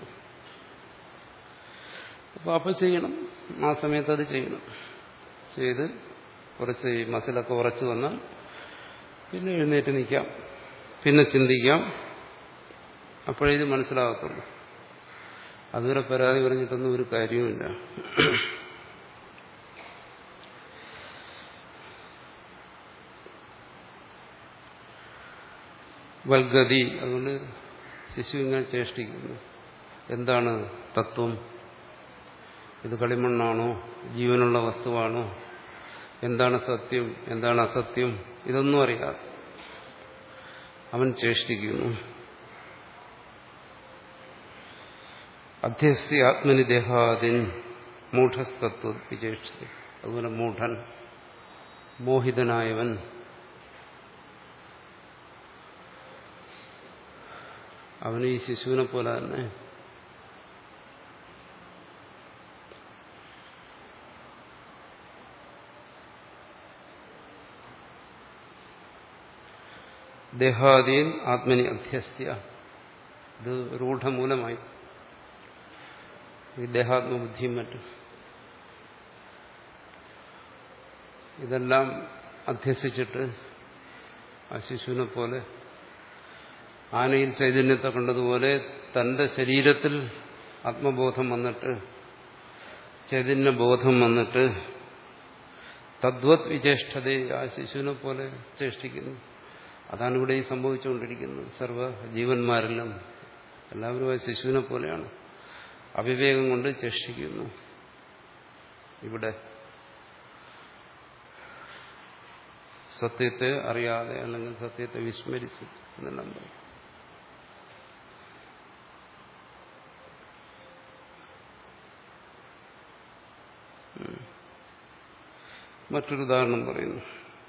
അപ്പോൾ അപ്പം ചെയ്യണം, ആ സമയത്ത് അത് ചെയ്യണം. ചെയ്ത് കുറച്ച് ഈ മസിലൊക്കെ ഉറച്ചു വന്നാൽ പിന്നെ എഴുന്നേറ്റ് നിൽക്കാം, പിന്നെ ചിന്തിക്കാം. അപ്പോഴേ ഇത് മനസ്സിലാകത്തുള്ളൂ. അതുവരെ പരാതി പറഞ്ഞിട്ടൊന്നും ഒരു കാര്യവുമില്ല. വൽഗതി, അതുകൊണ്ട് ശിശു ഇങ്ങനെ ചേഷ്ടിക്കുന്നു. എന്താണ് തത്വം? ഇത് കളിമണ്ണാണോ? ജീവനുള്ള വസ്തുവാണോ? എന്താണ് സത്യം, എന്താണ് അസത്യം? ഇതൊന്നും അറിയാതെ അവൻ ചേഷ്ടിക്കുന്നു. അധ്യസ്യ ആത്മനി ദേഹാദിൻ മൂഢസ്തത്വ വിചേഷ്ടി. അതുപോലെ മൂഢൻ, മോഹിതനായവൻ, അവന് ഈ ശിശുവിനെ പോലെ തന്നെ ദേഹാദീൻ ആത്മനി അധ്യസ്യ. ഇത് രൂഢമൂലമായി ഈ ദേഹാത്മബുദ്ധിയും മറ്റും ഇതെല്ലാം അധ്യസിച്ചിട്ട് ആ ശിശുവിനെ പോലെ ആനയിൽ ചൈതന്യത്തെ കണ്ടതുപോലെ തന്റെ ശരീരത്തിൽ ആത്മബോധം വന്നിട്ട്, ചൈതന്യബോധം വന്നിട്ട് തദ്വത് വിചേഷ്ടതയെ ആ ശിശുവിനെ പോലെ ചേഷ്ടിക്കുന്നു. അതാണ് ഇവിടെ ഈ സംഭവിച്ചുകൊണ്ടിരിക്കുന്നത്. സർവ്വ ജീവന്മാരെല്ലാം എല്ലാവരും ആ ശിശുവിനെ പോലെയാണ്. അവിവേകം കൊണ്ട് ചേഷ്ടിക്കുന്നു. ഇവിടെ സത്യത്തെ അറിയാതെ അല്ലെങ്കിൽ സത്യത്തെ വിസ്മരിച്ച് എന്നെല്ലാം പറയും. മറ്റൊരു ഉദാഹരണം പറയുന്നു.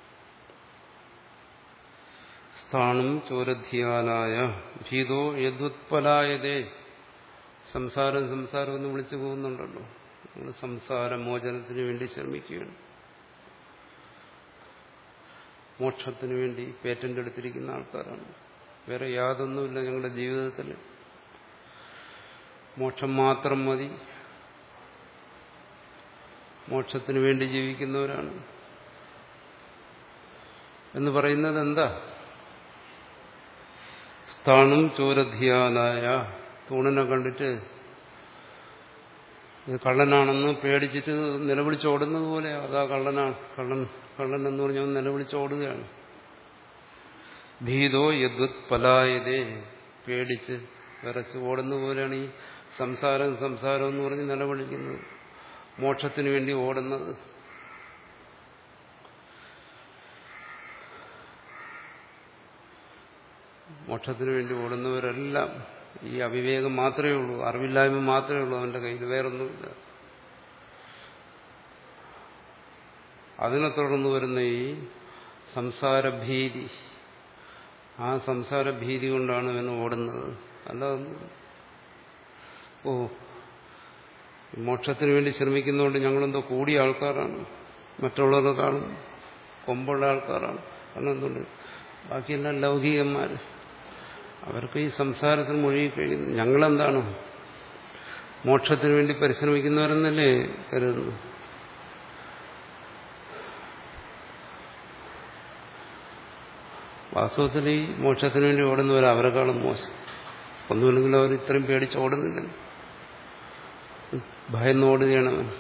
സ്ഥാണം ചോരധ്യാനായ ഭീതോ യദ്വത്പലായതേ. സംസാരം സംസാരം എന്ന് വിളിച്ചു പോകുന്നുണ്ടല്ലോ. നമ്മൾ സംസാര മോചനത്തിന് വേണ്ടി ശ്രമിക്കുകയാണ്. മോക്ഷത്തിന് വേണ്ടി പേറ്റന്റ് എടുത്തിരിക്കുന്ന ആൾക്കാരാണ്. വേറെ യാതൊന്നുമില്ല ഞങ്ങളുടെ ജീവിതത്തിൽ. മോക്ഷം മാത്രം മതി, മോക്ഷത്തിന് വേണ്ടി ജീവിക്കുന്നവരാണ് എന്ന് പറയുന്നത് എന്താ? സ്ഥാണം ചോരധ്യാനായ, തൂണിനെ കണ്ടിട്ട് ഇത് കള്ളനാണെന്ന് പേടിച്ചിട്ട് നിലവിളിച്ചോടുന്നത് പോലെ. അതാ കള്ളനാണ്, കള്ളൻ കള്ളൻ എന്ന് പറഞ്ഞാൽ നിലവിളിച്ചോടുകയാണ്. ഭീതോ യദ്വത് പലായതേ, പേടിച്ച് വിറച്ച് ഓടുന്ന പോലെയാണ് ഈ സംസാരം സംസാരം എന്ന് പറഞ്ഞ് നിലവിളിക്കുന്നത്, മോക്ഷത്തിന് വേണ്ടി ഓടുന്നത്. മോക്ഷത്തിന് വേണ്ടി ഓടുന്നവരെല്ലാം ഈ അവിവേകം മാത്രമേ ഉള്ളൂ, അറിവില്ലായ്മ മാത്രമേ ഉള്ളൂ അവന്റെ കയ്യിൽ, വേറൊന്നുമില്ല. അതിനെ തുടർന്ന് വരുന്ന ഈ സംസാരഭീതി, ആ സംസാരഭീതി കൊണ്ടാണ് ഇവൻ ഓടുന്നത്. അല്ലാതെ ഓ മോക്ഷത്തിന് വേണ്ടി ശ്രമിക്കുന്നതുകൊണ്ട് ഞങ്ങളെന്തോ കൂടിയ ആൾക്കാരാണ്, മറ്റുള്ളവരെക്കാളും കൊമ്പുള്ള ആൾക്കാരാണ്. കാരണം എന്തുകൊണ്ട് ബാക്കിയെല്ലാം ലൗകികന്മാർ, അവർക്ക് ഈ സംസാരത്തിന് മുഴുകിക്കഴിയുന്നു. ഞങ്ങളെന്താണ് മോക്ഷത്തിന് വേണ്ടി പരിശ്രമിക്കുന്നവരെന്നല്ലേ കരുതുന്നു. വാസ്തവത്തിൽ ഈ മോക്ഷത്തിന് വേണ്ടി ഓടുന്നവർ അവരെക്കാളും മോശം. ഒന്നുമില്ലെങ്കിലും അവർ ഇത്രയും പേടിച്ച് ഓടുന്നില്ലല്ലോ, ഭയന്നോടുകയാണ് അവൻ.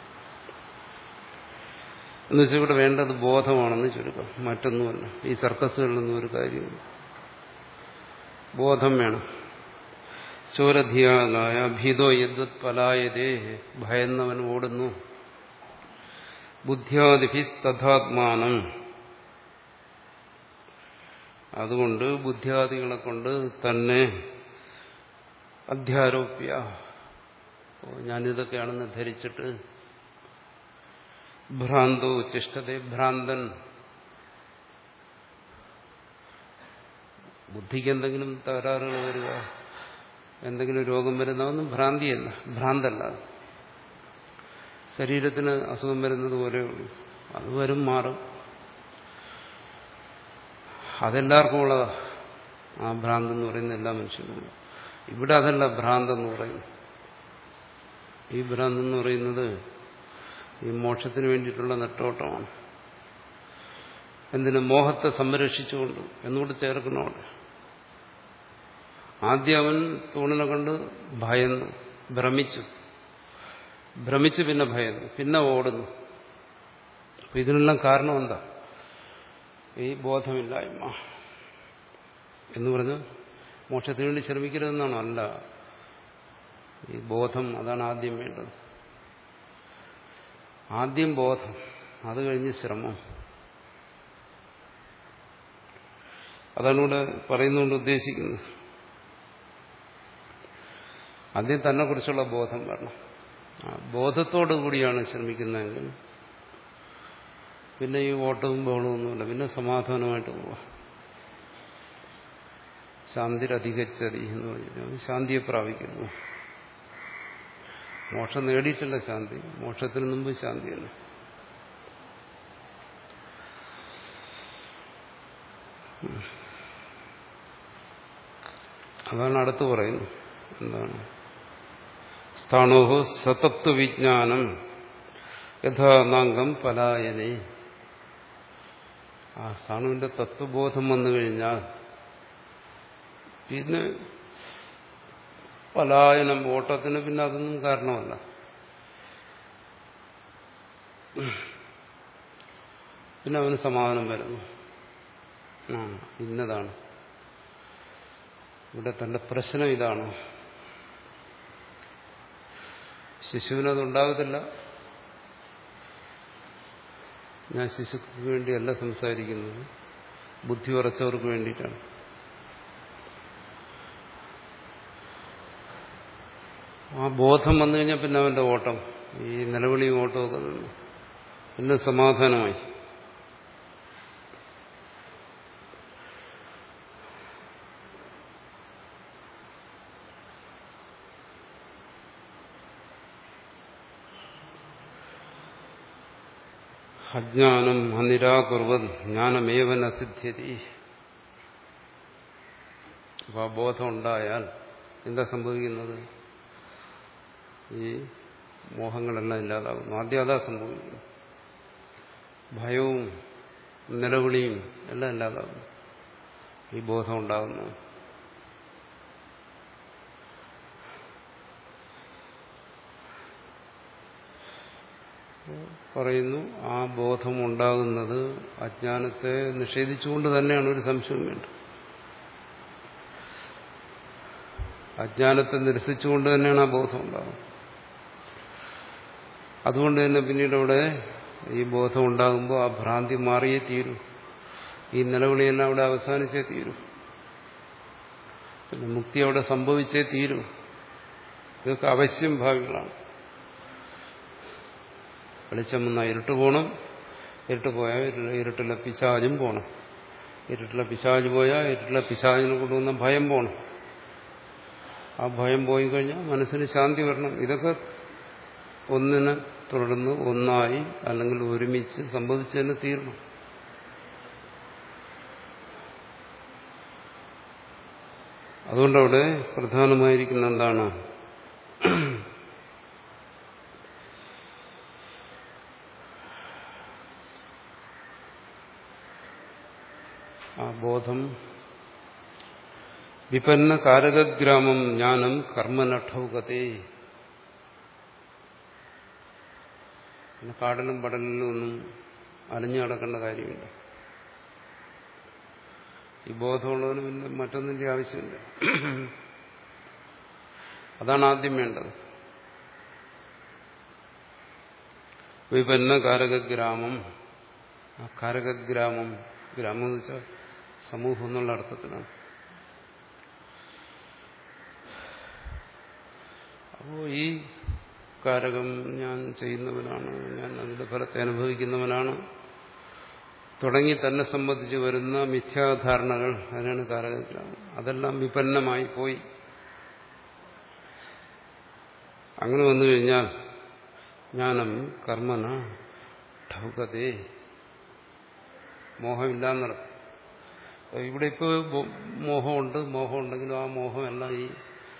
എന്നുവെച്ചാൽ ഇവിടെ വേണ്ടത് ബോധമാണെന്ന് ചുരുക്കം, മറ്റൊന്നുമല്ല. ഈ സർക്കസുകളിലൊന്നും ഒരു കാര്യമില്ല. ബോധം വേണം. ചോരധിയാനായ ഭീതോ യദ്വത് പലായതേ, ഭയന്നവൻ ഓടുന്നു. ബുദ്ധ്യാദിഭി തഥാത്മാനം, അതുകൊണ്ട് ബുദ്ധ്യാദികളെ കൊണ്ട് തന്നെ അധ്യാരോപ്യ, ഞാനിതൊക്കെയാണെന്ന് ധരിച്ചിട്ട് ഭ്രാന്തോ ചിഷ്ടതേ, ഭ്രാന്തൻ, ബുദ്ധിക്ക് എന്തെങ്കിലും തകരാറുകൾ വരിക, എന്തെങ്കിലും രോഗം വരുന്നതൊന്നും ഭ്രാന്തിയല്ല, ഭ്രാന്തല്ല. ശരീരത്തിന് അസുഖം വരുന്നത് പോലെയുള്ളൂ, അത് വരും മാറും, അതെല്ലാവർക്കും ഉള്ളതാ. ആ ഭ്രാന്തെന്ന് പറയുന്ന എല്ലാ മനുഷ്യനും. ഇവിടെ അതല്ല ഭ്രാന്തെന്ന് പറയുന്നത്. ഈ ഭ്രാന്തെന്ന് പറയുന്നത് ഈ മോക്ഷത്തിന് വേണ്ടിയിട്ടുള്ള നെട്ടോട്ടമാണ്. എന്തിന്? മോഹത്തെ സംരക്ഷിച്ചുകൊണ്ട് എന്നുകൂടി ചേർക്കണോടെ. ആദ്യം അവൻ തൂണിനെ കൊണ്ട് ഭയന്നു, ഭ്രമിച്ചു, ഭ്രമിച്ച് പിന്നെ ഭയന്നു, പിന്നെ ഓടുന്നു. അപ്പൊ ഇതിനെല്ലാം കാരണം എന്താ? ഈ ബോധമില്ലായ്മ എന്ന് പറഞ്ഞ് മോക്ഷത്തിന് വേണ്ടി ശ്രമിക്കരുതെന്നാണോ? അല്ല, ഈ ബോധം, അതാണ് ആദ്യം വേണ്ടത്. ആദ്യം ബോധം, അത് കഴിഞ്ഞ് ശ്രമം. അതാണ് ഇവിടെ പറയുന്നുകൊണ്ട് ഉദ്ദേശിക്കുന്നത്. ആദ്യം തന്നെ കുറിച്ചുള്ള ബോധം വരണം. ആ ബോധത്തോടു കൂടിയാണ് ശ്രമിക്കുന്നതെങ്കിൽ പിന്നെ ഈ ഓട്ടവും ബഹളവും ഒന്നുമില്ല, പിന്നെ സമാധാനമായിട്ട് പോവാം. ശാന്തിരധികച്ചതി എന്ന് പറഞ്ഞാൽ ശാന്തിയെ പ്രാപിക്കുന്നു. മോക്ഷം നേടിയിട്ടില്ല ശാന്തി, മോക്ഷത്തിന് മുമ്പ് ശാന്തിയല്ല. അതാണ് അടുത്ത് പറയുന്നത്. എന്താണ്? സ്ഥാണോഹോ സതത്വ വിജ്ഞാനം യഥാനാംഗം പലായനെ. ആ സ്ഥാണുവിന്റെ തത്വബോധം വന്നു കഴിഞ്ഞാൽ പിന്നെ പലായനം, ഓട്ടത്തിന് പിന്നെ അതൊന്നും കാരണമല്ല. പിന്നെ അവന് സമാധാനം വരുന്നു. ആ ഇന്നതാണ് ഇവിടെ തന്റെ പ്രശ്നം, ഇതാണ്. ശിശുവിനതുണ്ടാകത്തില്ല. ഞാൻ ശിശുക്ക് വേണ്ടിയല്ല സംസാരിക്കുന്നത്, ബുദ്ധി ഉറച്ചവർക്ക് വേണ്ടിയിട്ടാണ്. ആ ബോധം വന്നു കഴിഞ്ഞാൽ പിന്നെ അവന്റെ ഓട്ടം, ഈ നിലവിളിയും ഓട്ടമൊക്കെ നിന്നു, പിന്നെ സമാധാനമായി. അജ്ഞാനം അനിരാകുർവത് ജ്ഞാനമേവ ന സിദ്ധ്യതി. അപ്പൊ ആ ബോധം ഉണ്ടായാൽ എന്താ സംഭവിക്കുന്നത്? ഈ മോഹങ്ങളെല്ലാം ഇല്ലാതാകുന്നു. ആദ്യം അതാ സംഭവിക്കുന്നു. ഭയവും നിലവിളിയും എല്ലാം ഇല്ലാതാകുന്നു ഈ ബോധം ഉണ്ടാകുന്നു. പറയുന്നു ആ ബോധം ഉണ്ടാകുന്നത് അജ്ഞാനത്തെ നിഷേധിച്ചുകൊണ്ട് തന്നെയാണ്. ഒരു സംശയം വേണ്ട. അജ്ഞാനത്തെ നിരസിച്ചുകൊണ്ട് തന്നെയാണ് ആ ബോധം ഉണ്ടാകുന്നത്. അതുകൊണ്ട് തന്നെ പിന്നീട് അവിടെ ഈ ബോധം ഉണ്ടാകുമ്പോൾ ആ ഭ്രാന്തി മാറിയേ തീരൂ. ഈ നിലവിളിയെല്ലാം അവിടെ അവസാനിച്ചേ തീരൂ. പിന്നെ മുക്തി അവിടെ സംഭവിച്ചേ തീരൂ. ഇതൊക്കെ അവശ്യം ഭാവികളാണ്. വെളിച്ചം വന്നാൽ ഇരുട്ട് പോകണം, ഇരുട്ട് പോയാൽ ഇരുട്ടിലെ പിശാചും പോകണം, ഇരുട്ടിലെ പിശാച് പോയാൽ ഇരുട്ടിലെ പിശാചിനെ കൊണ്ടുവന്ന ഭയം പോകണം. ആ ഭയം പോയി കഴിഞ്ഞാൽ മനസ്സിന് ശാന്തി വരണം. ഇതൊക്കെ ഒന്നിനെ തുടർന്ന് ഒന്നായി അല്ലെങ്കിൽ ഒരുമിച്ച് സംഭവിച്ചു തന്നെ തീരണം. അതുകൊണ്ടവിടെ പ്രധാനമായിരിക്കുന്ന എന്താണ്? ആ ബോധം വിപന്ന കാരകഗ്രാമം ജ്ഞാനം കർമ്മനഠൗകതേ. പിന്നെ കാടലും പടലിലും ഒന്നും അലഞ്ഞു നടക്കേണ്ട കാര്യമില്ല. ഈ ബോധമുള്ളവന് പിന്നെ മറ്റൊന്നിന്റെ ആവശ്യമില്ല. അതാണ് ആദ്യം വേണ്ടത്. വിപന്ന കാരകഗ്രാമം, ആ കാരകഗ്രാമം, ഗ്രാമം എന്ന് വെച്ചാൽ സമൂഹം എന്നുള്ള അർത്ഥത്തിലാണ്. അപ്പോൾ ഈ കാരകം ഞാൻ ചെയ്യുന്നവനാണ്, ഞാൻ അതിന്റെ ഫലത്തെ അനുഭവിക്കുന്നവനാണ് തുടങ്ങി തന്നെ സംബന്ധിച്ച് വരുന്ന മിഥ്യാധാരണകൾ, അതിനാണ് കാരകഗ്രാമം. അതെല്ലാം വിപന്നമായി പോയി. അങ്ങനെ വന്നു കഴിഞ്ഞാൽ ജ്ഞാനം കർമ്മന ഠൗകതേ, മോഹമില്ലാന്നർത്ഥം. ഇവിടെ ഇപ്പോൾ മോഹമുണ്ട്, മോഹമുണ്ടെങ്കിലും ആ മോഹമെല്ലാം ഈ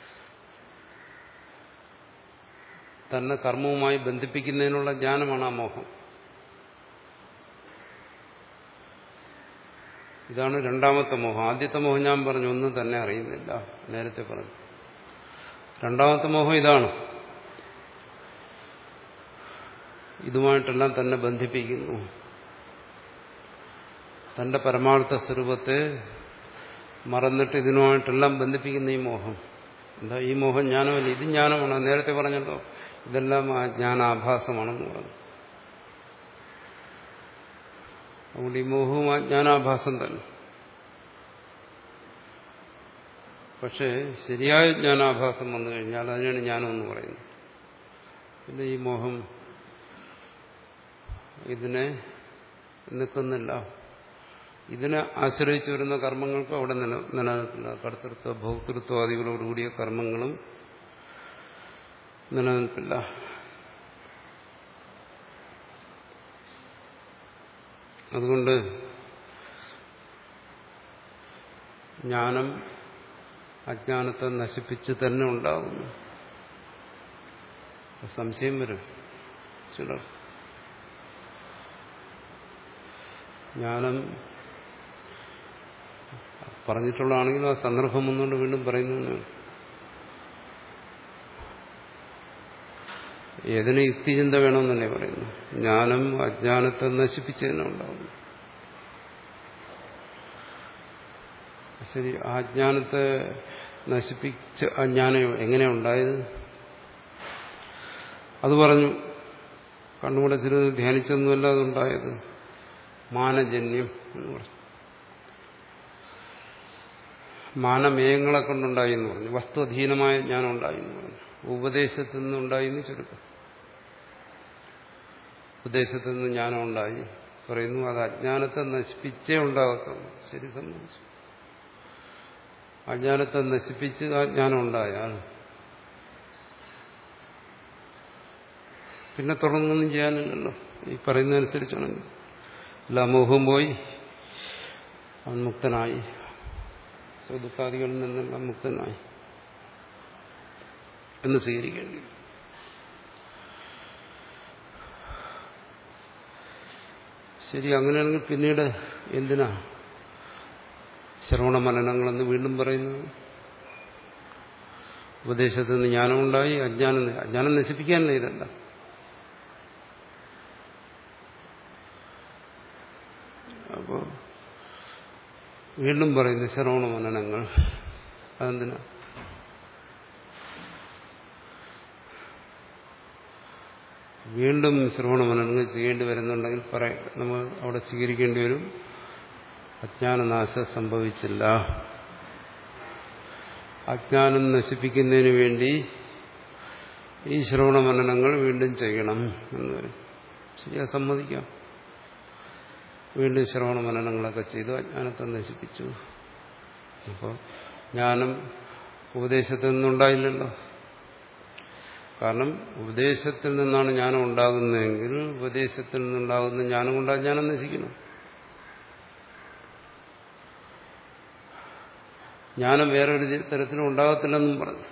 തന്നെ കർമ്മവുമായി ബന്ധിപ്പിക്കുന്നതിനുള്ള ജ്ഞാനമാണ് ആ മോഹം. ഇതാണ് രണ്ടാമത്തെ മോഹം. ആദ്യത്തെ മോഹം ഞാൻ പറഞ്ഞു ഒന്നും തന്നെ അറിയുന്നില്ല, നേരത്തെ പറഞ്ഞു. രണ്ടാമത്തെ മോഹം ഇതാണ്, ഇതുമായിട്ടെല്ലാം തന്നെ ബന്ധിപ്പിക്കുന്നു. തന്റെ പരമാർത്ഥ സ്വരൂപത്തെ മറന്നിട്ട് ഇതിനുമായിട്ടെല്ലാം ബന്ധിപ്പിക്കുന്ന ഈ മോഹം. എന്താ ഈ മോഹം? ജ്ഞാനമല്ല, ഇത് ജ്ഞാനമാണ്. നേരത്തെ പറഞ്ഞല്ലോ ഇതെല്ലാം ആ ജ്ഞാനാഭാസമാണെന്ന് പറഞ്ഞു. അതുകൊണ്ട് ഈ മോഹവും ആ ജ്ഞാനാഭാസം തന്നെ. പക്ഷേ ശരിയായ ജ്ഞാനാഭാസം വന്നു കഴിഞ്ഞാൽ അതിനാണ് ജ്ഞാനമെന്ന് പറയുന്നത്. പിന്നെ ഈ മോഹം ഇതിനെ നിൽക്കുന്നില്ല. ഇതിനെ ആശ്രയിച്ചു വരുന്ന കർമ്മങ്ങൾക്കും അവിടെ നില നിലനിൽക്കില്ല. കർത്തൃത്വ ഭോക്തൃത്വാദികളോടുകൂടിയ കർമ്മങ്ങളും നിലനിൽപ്പില്ല. അതുകൊണ്ട് ജ്ഞാനം അജ്ഞാനത്തെ നശിപ്പിച്ച് തന്നെ ഉണ്ടാകുന്നു. സംശയം വരും ചിലർ. ജ്ഞാനം പറഞ്ഞിട്ടുള്ളതാണെങ്കിലും ആ സന്ദർഭം ഒന്നുകൊണ്ട് വീണ്ടും പറയുന്നു. ഏതിന് യുക്തിചിന്ത വേണമെന്നല്ലേ പറയുന്നു. ജ്ഞാനം അജ്ഞാനത്തെ നശിപ്പിച്ച് തന്നെ ഉണ്ടാകുന്നു. ശരി, ആ ജ്ഞാനത്തെ നശിപ്പിച്ച് അജ്ഞാനം എങ്ങനെ ഉണ്ടായത്? അത് പറഞ്ഞു. കണ്ണുകൂടച്ചിരുന്ന് ധ്യാനിച്ചൊന്നുമല്ല അതുണ്ടായത്, മാനജന്യം എന്ന് പറഞ്ഞു. മാനമേയങ്ങളെ കൊണ്ടുണ്ടായി എന്ന് പറഞ്ഞു. വസ്തുഅധീനമായ ജ്ഞാനം ഉണ്ടായി എന്ന് പറഞ്ഞു. ഉപദേശത്തിൽ നിന്നുണ്ടായി എന്ന് ചുരുക്കം. ഉപദേശത്തിൽ നിന്ന് ജ്ഞാനം ഉണ്ടായി പറയുന്നു. അത് അജ്ഞാനത്തെ നശിപ്പിച്ചേ ഉണ്ടാകത്തുള്ളൂ. ശരി, സംബന്ധിച്ചു. അജ്ഞാനത്തെ നശിപ്പിച്ച് ആ ജ്ഞാനം ഉണ്ടായാൽ പിന്നെ തുടർന്നൊന്നും ചെയ്യാനില്ലല്ലോ. ഈ പറയുന്നതനുസരിച്ചാണെങ്കിൽ എല്ലാ മോഹവും പോയി, അവൻ മുക്തനായി, സ്വദുഃഖാദികളിൽ നിന്നെല്ലാം മുക്തനായി എന്ന് സ്വീകരിക്കേണ്ടി. ശരി, അങ്ങനെയാണെങ്കിൽ പിന്നീട് എന്തിനാ ശ്രവണ മനനങ്ങളെന്ന് വീണ്ടും പറയുന്നത്? ഉപദേശത്തിൽ നിന്ന് ജ്ഞാനമുണ്ടായി, അജ്ഞാനം അജ്ഞാനം നശിപ്പിക്കാനല്ല ഇതല്ല. അപ്പോ വീണ്ടും പറയുന്നു ശ്രവണ മനനങ്ങൾ. അതെന്തിനാ? വീണ്ടും ശ്രവണ മനനങ്ങൾ ചെയ്യേണ്ടി വരുന്നുണ്ടെങ്കിൽ പറയാം, നമ്മൾ അവിടെ സ്വീകരിക്കേണ്ടി വരും അജ്ഞാനനാശം സംഭവിച്ചില്ല. അജ്ഞാനം നശിപ്പിക്കുന്നതിന് വേണ്ടി ഈ ശ്രവണ മനനങ്ങൾ വീണ്ടും ചെയ്യണം എന്ന് വരും. ശരിയാ, സമ്മതിക്കാം. വീണ്ടും ശ്രവണ മനനങ്ങളൊക്കെ ചെയ്തു അജ്ഞാനത്തെ നശിപ്പിച്ചു. അപ്പോൾ ജ്ഞാനം ഉപദേശത്തിൽ നിന്നുണ്ടായില്ലല്ലോ. കാരണം ഉപദേശത്തിൽ നിന്നാണ് ജ്ഞാനം ഉണ്ടാകുന്നതെങ്കിൽ ഉപദേശത്തിൽ നിന്നുണ്ടാകുന്ന ജ്ഞാനം കൊണ്ട് അജ്ഞാനം നശിക്കണം. ജ്ഞാനം വേറൊരു തരത്തിലും ഉണ്ടാകത്തില്ലെന്നും പറഞ്ഞു.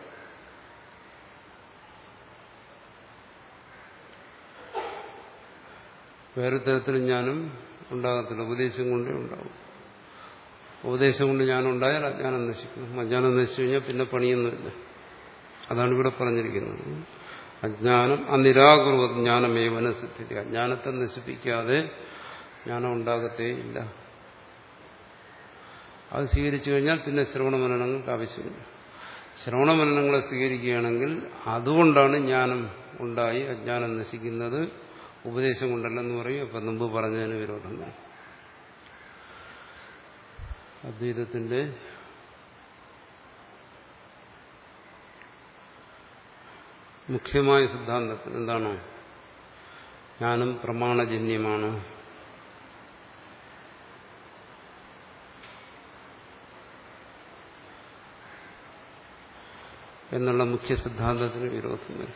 വേറൊരു തരത്തിലും ജ്ഞാനം ഉണ്ടാകത്തില്ല, ഉപദേശം കൊണ്ടേ ഉണ്ടാവും. ഉപദേശം കൊണ്ട് ജ്ഞാനം ഉണ്ടായാൽ അജ്ഞാനം നശിക്കും. അജ്ഞാനം നശിച്ചു കഴിഞ്ഞാൽ പിന്നെ പണിയൊന്നുമില്ല. അതാണ് ഇവിടെ പറഞ്ഞിരിക്കുന്നത്. അജ്ഞാനം അനിരാകുർവ ജ്ഞാനമേവന സിദ്ധിക്കുക. അജ്ഞാനത്തെ നശിപ്പിക്കാതെ ജ്ഞാനം ഉണ്ടാകത്തേ ഇല്ല. അത് സ്വീകരിച്ചു കഴിഞ്ഞാൽ പിന്നെ ശ്രവണ മനനങ്ങൾക്ക് ആവശ്യമില്ല. ശ്രവണമനനങ്ങളെ സ്വീകരിക്കുകയാണെങ്കിൽ അതുകൊണ്ടാണ് ജ്ഞാനം ഉണ്ടായി അജ്ഞാനം നശിക്കുന്നത്, ഉപദേശം കൊണ്ടല്ലെന്ന് പറയും. അപ്പം മുമ്പ് പറഞ്ഞതിന് വിരോധം വരും. അദ്വൈതത്തിന്റെ മുഖ്യമായ സിദ്ധാന്തത്തിൽ എന്താണോ ജ്ഞാനം പ്രമാണജന്യമാണ്, എന്നുള്ള മുഖ്യ സിദ്ധാന്തത്തിന് വിരോധം വരും.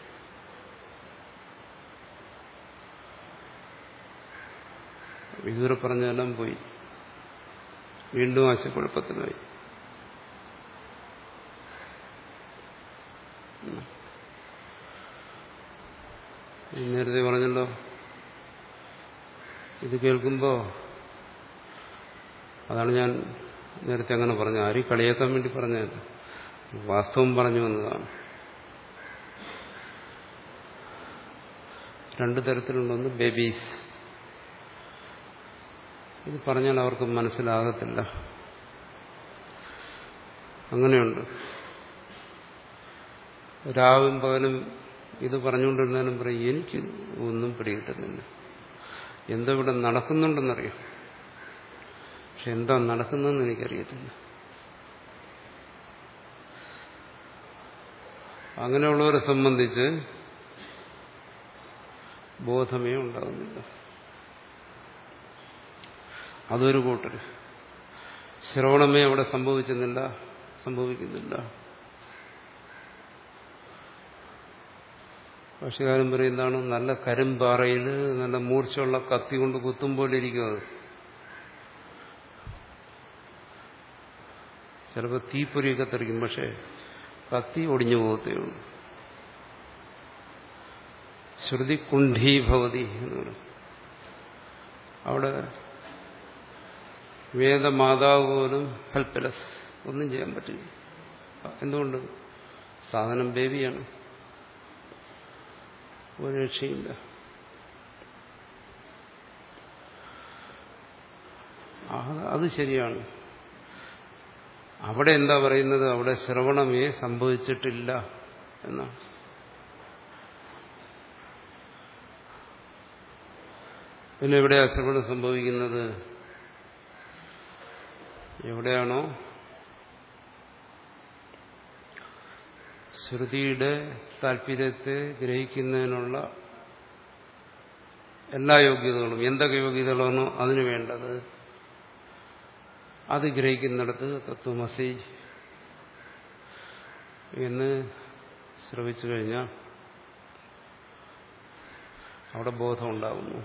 ഇതുവരെ പറഞ്ഞതെല്ലാം പോയി, വീണ്ടും ആശയക്കുഴപ്പത്തിലായി. നേരത്തെ പറഞ്ഞല്ലോ, ഇത് കേൾക്കുമ്പോൾ അതാണ് ഞാൻ നേരത്തെ അങ്ങനെ പറഞ്ഞു, ആരും കളിയാക്കാൻ വേണ്ടി പറഞ്ഞതല്ല, വാസ്തവം പറഞ്ഞു വന്നതാണ്. രണ്ടു തരത്തിലുണ്ടൊന്ന് ബേബീസ്, ഇത് പറഞ്ഞാൽ അവർക്ക് മനസ്സിലാകത്തില്ല, അങ്ങനെയുണ്ട്. രാവും പകലും ഇത് പറഞ്ഞുകൊണ്ടിരുന്നാലും പറയും എനിക്ക് ഒന്നും പിടികിട്ടുന്നില്ല, എന്താ ഇവിടെ നടക്കുന്നുണ്ടെന്നറിയാം, പക്ഷെ എന്താ നടക്കുന്നതെന്ന് എനിക്കറിയത്തില്ല. അങ്ങനെയുള്ളവരെ സംബന്ധിച്ച് ബോധമേ ഉണ്ടാകുന്നില്ല. അതൊരു കൂട്ടർ. ശ്രവണമേ അവിടെ സംഭവിക്കുന്നില്ല സംഭവിക്കുന്നില്ല ഭാഷ്യകാരൻ പറയുന്നതാണ്, നല്ല കരിമ്പാറയിൽ നല്ല മൂർച്ചയുള്ള കത്തി കൊണ്ട് കുത്തുമ്പോലെ ഇരിക്കും അത്. ചിലപ്പോൾ തീപ്പൊരിയൊക്കെ തെറിക്കും, പക്ഷെ കത്തി ഒടിഞ്ഞു പോകത്തേ ഉള്ളൂ. ശ്രുതി കുണ്ഠീഭവതി എന്ന് പറയും. അവിടെ വേദമാതാവ് പോലും ഹെൽപ്ലെസ്, ഒന്നും ചെയ്യാൻ പറ്റില്ല. എന്തുകൊണ്ട്? സാധനം ബേബിയാണ്, ഒരു രക്ഷയില്ല. അത് ശരിയാണ്. അവിടെ എന്താ പറയുന്നത്? അവിടെ ശ്രവണമേ സംഭവിച്ചിട്ടില്ല എന്നാണ്. പിന്നെ എവിടെയാ ശ്രവണം സംഭവിക്കുന്നത്? എവിടെയാണോ ശ്രുതിയുടെ താല്പര്യത്തെ ഗ്രഹിക്കുന്നതിനുള്ള എല്ലാ യോഗ്യതകളും, എന്തൊക്കെ യോഗ്യതകളാണോ അതിനു വേണ്ടത്, അത് ഗ്രഹിക്കുന്നിടത്ത് തത്വമസി എന്ന് ശ്രവിച്ചു കഴിഞ്ഞാൽ അവിടെ ബോധം ഉണ്ടാകുന്നു.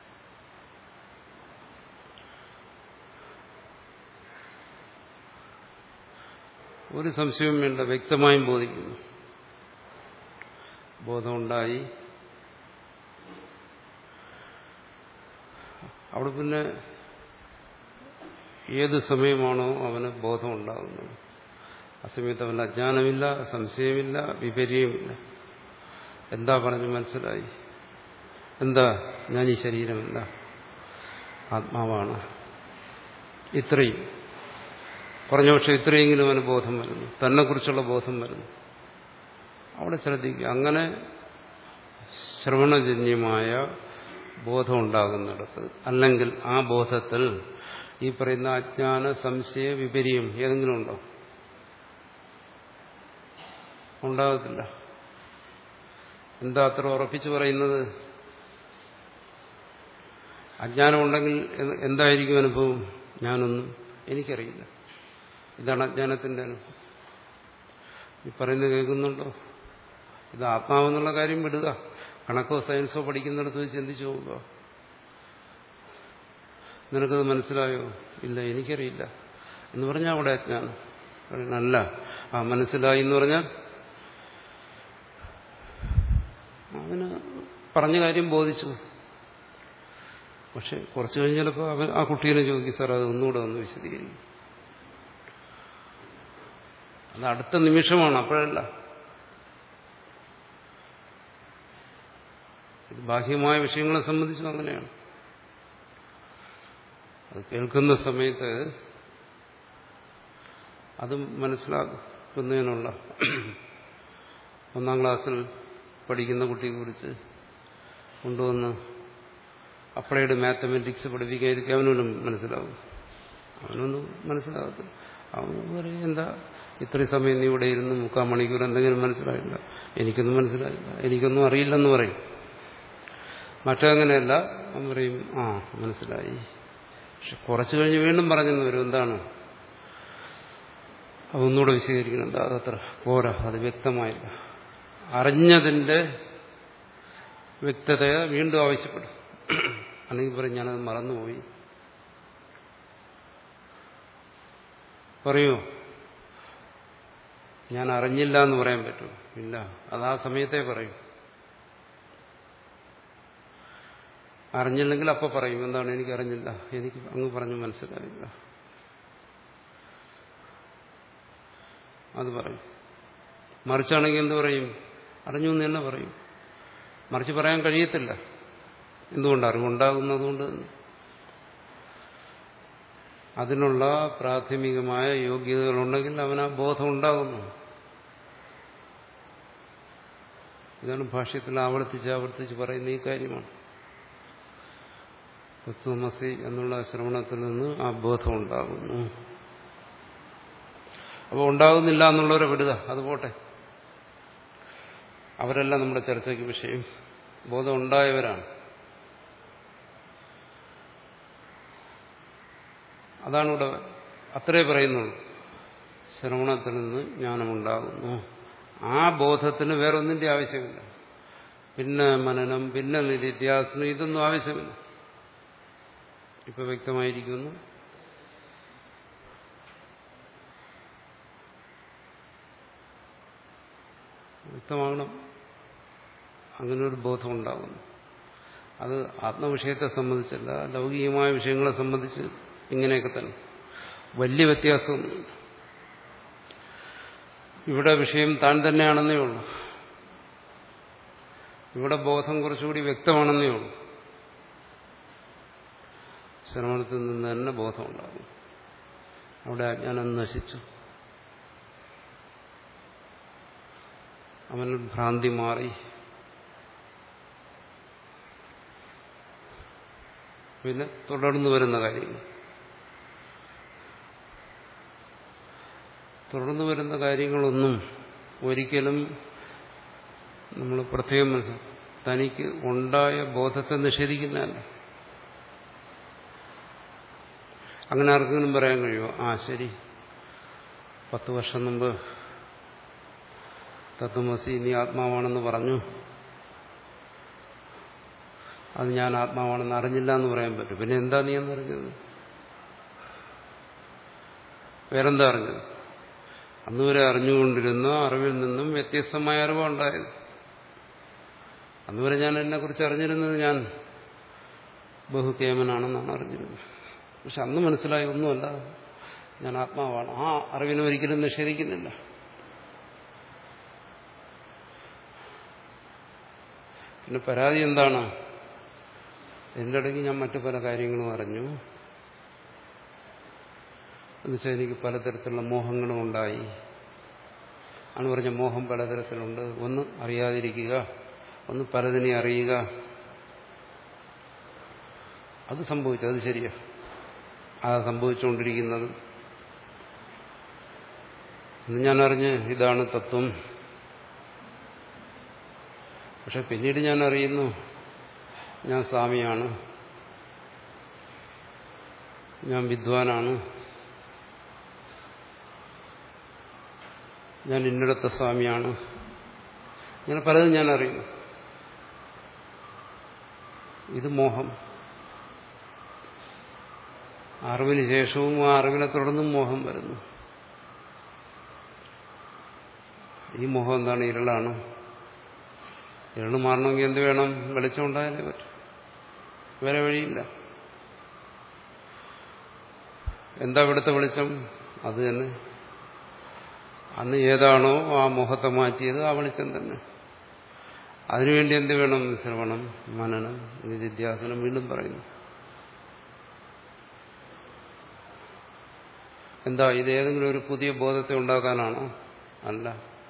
ഒരു സംശയവും വേണ്ട, വ്യക്തമായും ബോധിക്കുന്നു. ബോധമുണ്ടായി. അവിടെ പിന്നെ ഏത് സമയമാണോ അവന് ബോധം ഉണ്ടാകുന്നത്, ആ സമയത്ത് അവന് അജ്ഞാനമില്ല, സംശയമില്ല, വിപര്യമില്ല. എന്താ പറഞ്ഞു മനസ്സിലായി? എന്താ? ഞാൻ ഈ ശരീരമല്ല, ആത്മാവാണ്. ഇത്രയും പറഞ്ഞ, പക്ഷെ ഇത്രയെങ്കിലും അവന് ബോധം വരുന്നു, തന്നെക്കുറിച്ചുള്ള ബോധം വരുന്നു. അവിടെ ശ്രദ്ധിക്കുക. അങ്ങനെ ശ്രവണജന്യമായ ബോധം ഉണ്ടാകുന്നിടത്ത്, അല്ലെങ്കിൽ ആ ബോധത്തിൽ ഈ പറയുന്ന അജ്ഞാന സംശയ വിപര്യം ഏതെങ്കിലും ഉണ്ടോ? ഉണ്ടാകത്തില്ല. എന്താ അത്ര ഉറപ്പിച്ചു പറയുന്നത്? അജ്ഞാനം ഉണ്ടെങ്കിൽ എന്തായിരിക്കും അനുഭവം? ഞാനൊന്നും എനിക്കറിയില്ല. ഇതാണ് അജ്ഞാനത്തിന്റെ അനുഭവം. ഈ പറയുന്നത് കേൾക്കുന്നുണ്ടോ? ഇത് ആത്മാവെന്നുള്ള കാര്യം വിടുക, കണക്കോ സയൻസോ പഠിക്കുന്നിടത്ത് വെച്ച് ചിന്തിച്ചു നോക്കുക. നിനക്കത് മനസ്സിലായോ? ഇല്ല, എനിക്കറിയില്ല എന്ന് പറഞ്ഞാൽ അവിടെ അജ്ഞാനം. അല്ല, ആ മനസ്സിലായി എന്ന് പറഞ്ഞാൽ അവന് പറഞ്ഞ കാര്യം ബോധിച്ചു. പക്ഷെ കുറച്ചു കഴിഞ്ഞ് ചിലപ്പോൾ അവൻ ആ കുട്ടീനെ ചോദിക്കും, സാർ അത് ഒന്നുകൂടെ ഒന്ന് വിശദീകരിക്കും. അത് അടുത്ത നിമിഷമാണ്, അപ്പോഴല്ല. ഇത് ബാഹ്യമായ വിഷയങ്ങളെ സംബന്ധിച്ചും അങ്ങനെയാണ്. അത് കേൾക്കുന്ന സമയത്ത് അത് മനസ്സിലാകും. കുന്നതിനുള്ള ഒന്നാം ക്ലാസ്സിൽ പഠിക്കുന്ന കുട്ടിയെ കുറിച്ച് കൊണ്ടുവന്ന് അപ്ലൈഡ് മാത്തമാറ്റിക്സ് പഠിപ്പിക്കാതിരിക്കും അവനൊന്നും മനസ്സിലാവും. അവനൊന്നും മനസ്സിലാകത്തില്ല. അവൻ പറയും, എന്താ ഇത്രയും സമയം നീ ഇവിടെ ഇരുന്ന് മുക്കാൽ മണിക്കൂർ എന്തെങ്കിലും മനസ്സിലായില്ല? എനിക്കൊന്നും മനസ്സിലായില്ല, എനിക്കൊന്നും അറിയില്ലെന്ന് പറയും. മറ്റങ്ങനെയല്ല, അവൻ പറയും ആ മനസ്സിലായി. പക്ഷെ കുറച്ചു കഴിഞ്ഞ് വീണ്ടും പറഞ്ഞെന്ന് വരും, എന്താണ് അതൊന്നുകൂടെ വിശദീകരിക്കണം, എന്താ അതത്ര പോരാ, അത് വ്യക്തമായില്ല. അറിഞ്ഞതിന്റെ വ്യക്തതയെ വീണ്ടും ആവശ്യപ്പെടും. അല്ലെങ്കിൽ പറയും ഞാനത് മറന്നുപോയി. പറയൂ, ഞാൻ അറിഞ്ഞില്ല എന്ന് പറയാൻ പറ്റുമോ? ഇല്ല, അത് ആ സമയത്തേ പറയും. അറിഞ്ഞില്ലെങ്കിൽ അപ്പൊ പറയും, എന്താണ് എനിക്കറിഞ്ഞില്ല, എനിക്ക് അങ്ങ് പറഞ്ഞു മനസ്സിലായില്ല, അത് പറയും. മറിച്ചാണെങ്കിൽ എന്ത് പറയും? അറിഞ്ഞു എന്ന് തന്നെ പറയും. മറിച്ച് പറയാൻ കഴിയത്തില്ല. എന്തുകൊണ്ട്? അറിവുണ്ടാകുന്നതുകൊണ്ട് തന്നെ. അതിനുള്ള പ്രാഥമികമായ യോഗ്യതകളുണ്ടെങ്കിൽ അവന് ആ ബോധം ഉണ്ടാകുന്നു. ഇതാണ് ഭാഷ്യത്തിൽ ആവർത്തിച്ച് ആവർത്തിച്ച് പറയുന്ന ഈ കാര്യമാണ്. തത്വമസി എന്നുള്ള ശ്രവണത്തിൽ നിന്ന് ആ ബോധം ഉണ്ടാകുന്നു. അപ്പോൾ ഉണ്ടാകുന്നില്ല എന്നുള്ളവരെ വിടുക, അത് പോട്ടെ. അവരല്ല നമ്മുടെ ചർച്ചയ്ക്ക് വിഷയം. ബോധം ഉണ്ടായവരാണ്. അതാണ് ഇവിടെ അത്രേ പറയുന്നുള്ളൂ. ശ്രവണത്തിൽ നിന്ന് ജ്ഞാനമുണ്ടാകുന്നു. ആ ബോധത്തിന് വേറൊന്നിന്റെ ആവശ്യമില്ല. പിന്നെ മനനം, പിന്നെ നിധിധ്യാസനം, ഇതൊന്നും ആവശ്യമില്ല. ഇപ്പൊ വ്യക്തമായിരിക്കുന്നു. വ്യക്തമാകണം. അങ്ങനെ ഒരു ബോധം ഉണ്ടാകുന്നു. അത് ആത്മവിഷയത്തെ സംബന്ധിച്ചല്ല, ലൗകികമായ വിഷയങ്ങളെ സംബന്ധിച്ച് ഇങ്ങനെയൊക്കെ തന്നെ. വലിയ വ്യത്യാസമൊന്നും. ഇവിടെ വിഷയം താൻ തന്നെയാണെന്നേ ഉള്ളൂ. ഇവിടെ ബോധം കുറച്ചുകൂടി വ്യക്തമാണെന്നേ ഉള്ളൂ. ശ്രവണത്തിൽ നിന്ന് തന്നെ ബോധം ഉണ്ടാകും. അവിടെ അജ്ഞാനം നശിച്ചു. അവന് ഭ്രാന്തി മാറി. പിന്നെ തുടർന്ന് വരുന്ന കാര്യങ്ങൾ തുടർന്ന് വരുന്ന കാര്യങ്ങളൊന്നും ഒരിക്കലും നമ്മൾ പ്രത്യേകം തനിക്ക് ഉണ്ടായ ബോധത്തെ നിഷേധിക്കുന്നതല്ല. അങ്ങനെ ആർക്കെങ്കിലും പറയാൻ കഴിയുമോ? ആ ശരി, പത്ത് വർഷം മുമ്പ് തത്വമസി നീ ആത്മാവാണെന്ന് പറഞ്ഞു, അത് ഞാൻ ആത്മാവാണെന്ന് അറിഞ്ഞില്ല എന്ന് പറയാൻ പറ്റും. പിന്നെ എന്താ നീ എന്നറിഞ്ഞത്? വേറെന്താ അറിഞ്ഞത്? അന്നുവരെ അറിഞ്ഞുകൊണ്ടിരുന്ന അറിവിൽ നിന്നും വ്യത്യസ്തമായ അറിവുണ്ടായത്. അന്നുവരെ ഞാൻ എന്നെക്കുറിച്ച് അറിഞ്ഞിരുന്നത് ഞാൻ ബഹുകേമനാണെന്നാണ് അറിഞ്ഞിരുന്നത്. പക്ഷെ അന്ന് മനസ്സിലായി ഒന്നുമല്ല, ഞാൻ ആത്മാവാണ്. ആ അറിവിനെ ഒരിക്കലും നിഷേധിക്കുന്നില്ല. പിന്നെ പരാതി എന്താണ്? എൻ്റെ ഇടയ്ക്ക് ഞാൻ മറ്റു പല കാര്യങ്ങളും അറിഞ്ഞു. എന്നുവെച്ചാൽ എനിക്ക് പലതരത്തിലുള്ള മോഹങ്ങളും ഉണ്ടായി. ആണ് പറഞ്ഞ മോഹം പലതരത്തിലുണ്ട്. ഒന്ന് അറിയാതിരിക്കുക, ഒന്ന് പലതിനെ അറിയുക. അത് സംഭവിച്ചു, അത് ശരിയാ. ആ സംഭവിച്ചുകൊണ്ടിരിക്കുന്നത് ഇന്ന് ഞാൻ അറിഞ്ഞ് ഇതാണ് തത്വം. പക്ഷെ പിന്നീട് ഞാൻ അറിയുന്നു ഞാൻ സ്വാമിയാണ്, ഞാൻ വിദ്വാനാണ്, ഞാൻ ഇന്നിടത്തെ സ്വാമിയാണ്. ഇങ്ങനെ പലതും ഞാൻ അറിയുന്നു. ഇത് മോഹം. അറിവിന് ശേഷവും ആ അറിവിനെ തുടർന്നും മോഹം വരുന്നു. ഈ മോഹം എന്താണ്? ഇരുളാണ്. ഇരുള് മാറണമെങ്കിൽ എന്ത് വേണം? വെളിച്ചം ഉണ്ടായാലേ പറ്റും. വേറെ വഴിയില്ല. എന്താ ഇവിടുത്തെ വെളിച്ചം? അത് തന്നെ. അന്ന് ഏതാണോ ആ മോഹത്തെ മാറ്റിയത് ആ വെളിച്ചം തന്നെ. അതിനുവേണ്ടി എന്ത് വേണം? ശ്രവണം, മനനം, നിധിധ്യാസനം. വീണ്ടും പറയുന്നു. എന്താ ഇത്? ഏതെങ്കിലും ഒരു പുതിയ ബോധത്തെ ഉണ്ടാക്കാനാണോ? അല്ല.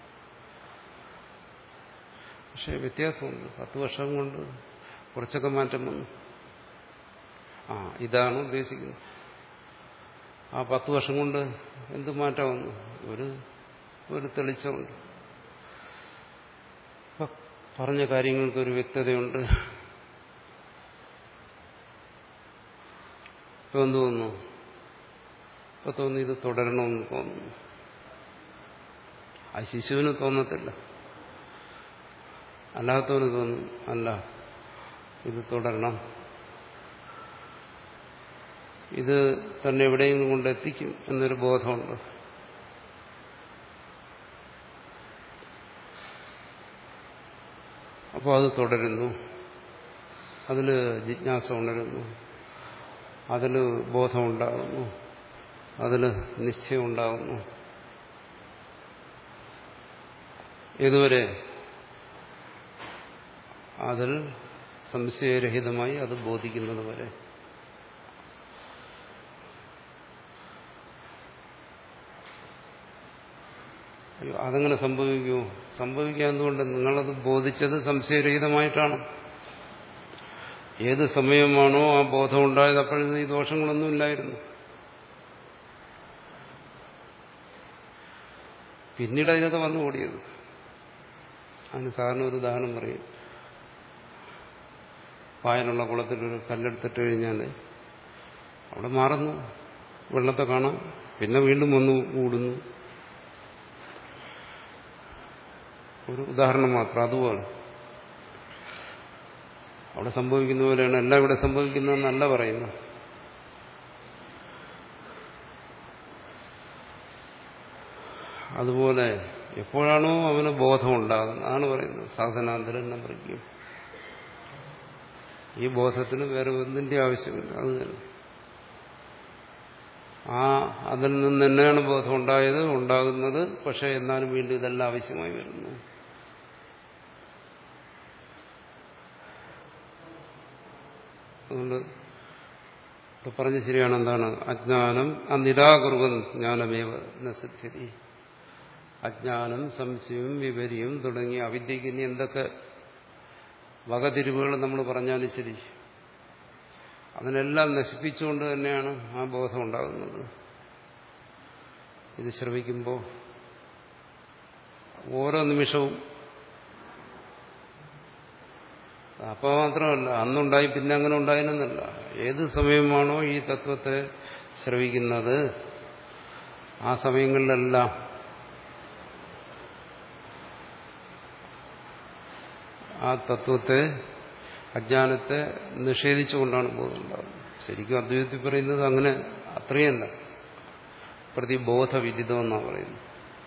പക്ഷെ വ്യത്യാസമുണ്ട്. പത്ത് വർഷം കൊണ്ട് കുറച്ചൊക്കെ മാറ്റം വന്നു. ആ ഇതാണ് ഉദ്ദേശിക്കുന്നത്. ആ പത്ത് വർഷം കൊണ്ട് എന്ത് മാറ്റം വന്നു? ഒരു ഒരു തെളിച്ചമുണ്ട്. പറഞ്ഞ കാര്യങ്ങൾക്ക് ഒരു വ്യക്തതയുണ്ട്. ഇപ്പൊ എന്ത് തോന്നുന്നു? ഇപ്പൊ തോന്നുന്നു ഇത് തുടരണമെന്ന് തോന്നുന്നു. ആ ശിശുവിന് തോന്നത്തില്ല, അല്ലാത്തവന് തോന്നും അല്ല ഇത് തുടരണം, ഇത് തന്നെ എവിടെയെങ്കിലും കൊണ്ടെത്തിക്കും എന്നൊരു ബോധമുണ്ട്. അപ്പോൾ അത് തുടരുന്നു, അതിൽ ജിജ്ഞാസ ഉണരുന്നു, അതിൽ ബോധമുണ്ടാകുന്നു, അതിൽ നിശ്ചയം ഉണ്ടാകുന്നു. ഇതുവരെ അതിൽ സംശയരഹിതമായി അത് ബോധിക്കുന്നത് വരെ. അയ്യോ അതങ്ങനെ സംഭവിക്കുമോ? സംഭവിക്കാത്തതുകൊണ്ട് നിങ്ങളത് ബോധിച്ചത് സംശയരഹിതമായിട്ടാണ്. ഏത് സമയമാണോ ആ ബോധം ഉണ്ടായത് അപ്പോഴത് ഈ ദോഷങ്ങളൊന്നും ഇല്ലായിരുന്നു. പിന്നീട് അതിനൊക്കെ വന്നു ഓടിയത്. അതിന് സാറിന് ഒരു ഉദാഹരണം പറയും. പായലുള്ള കുളത്തിലൊരു കല്ലെടുത്തിട്ട് കഴിഞ്ഞാൽ അവിടെ മാറുന്നു, വെള്ളത്തെ കാണാം, പിന്നെ വീണ്ടും വന്നു കൂടുന്നു. ഒരു ഉദാഹരണം മാത്രം. അതുപോലെ അവിടെ സംഭവിക്കുന്ന പോലെയാണ് എല്ലാം ഇവിടെ സംഭവിക്കുന്നതെന്നല്ല പറയുന്നത്. അതുപോലെ എപ്പോഴാണോ അവന് ബോധമുണ്ടാകുന്നത് അതാണ് പറയുന്നത് സാധനാന്തരം നമ്പ്രിക്കും. ഈ ബോധത്തിന് വേറെ ഒന്നിന്റെ ആവശ്യമില്ല. അത് തന്നെ ആ അതിൽ നിന്ന് തന്നെയാണ് ബോധം ഉണ്ടായത് ഉണ്ടാകുന്നത്. പക്ഷെ എന്നാലും വീണ്ടും ഇതെല്ലാം ആവശ്യമായി വരുന്നു. അതുകൊണ്ട് ഇവിടെ പറഞ്ഞ് ശരിയാണ്. എന്താണ് അജ്ഞാനം അനിരാകുറുവൻ ജ്ഞാനമേവ നസിദ്ധി. അജ്ഞാനം സംശയവും വിപര്യം തുടങ്ങിയ അവിദ്യക്ക് ഇനി എന്തൊക്കെ വകതിരിവുകൾ നമ്മൾ പറഞ്ഞാലും ശരി, അതിനെല്ലാം നശിപ്പിച്ചുകൊണ്ട് തന്നെയാണ് ആ ബോധം ഉണ്ടാകുന്നത്. ഇത് ശ്രവിക്കുമ്പോൾ ഓരോ നിമിഷവും അപ്പോൾ മാത്രമല്ല അന്നുണ്ടായി പിന്നെ അങ്ങനെ ഉണ്ടായിരുന്നല്ല. ഏത് സമയമാണോ ഈ തത്വത്തെ ശ്രവിക്കുന്നത് ആ സമയങ്ങളിലെല്ലാം ആ തത്വത്തെ അജ്ഞാനത്തെ നിഷേധിച്ചുകൊണ്ടാണ് ബോധമുണ്ടാകുന്നത്. ശരിക്കും അദ്വൈതത്തിൽ പറയുന്നത് അങ്ങനെ അത്രയല്ല, പ്രതിബോധവിദിതം എന്നാണ് പറയുന്നത്.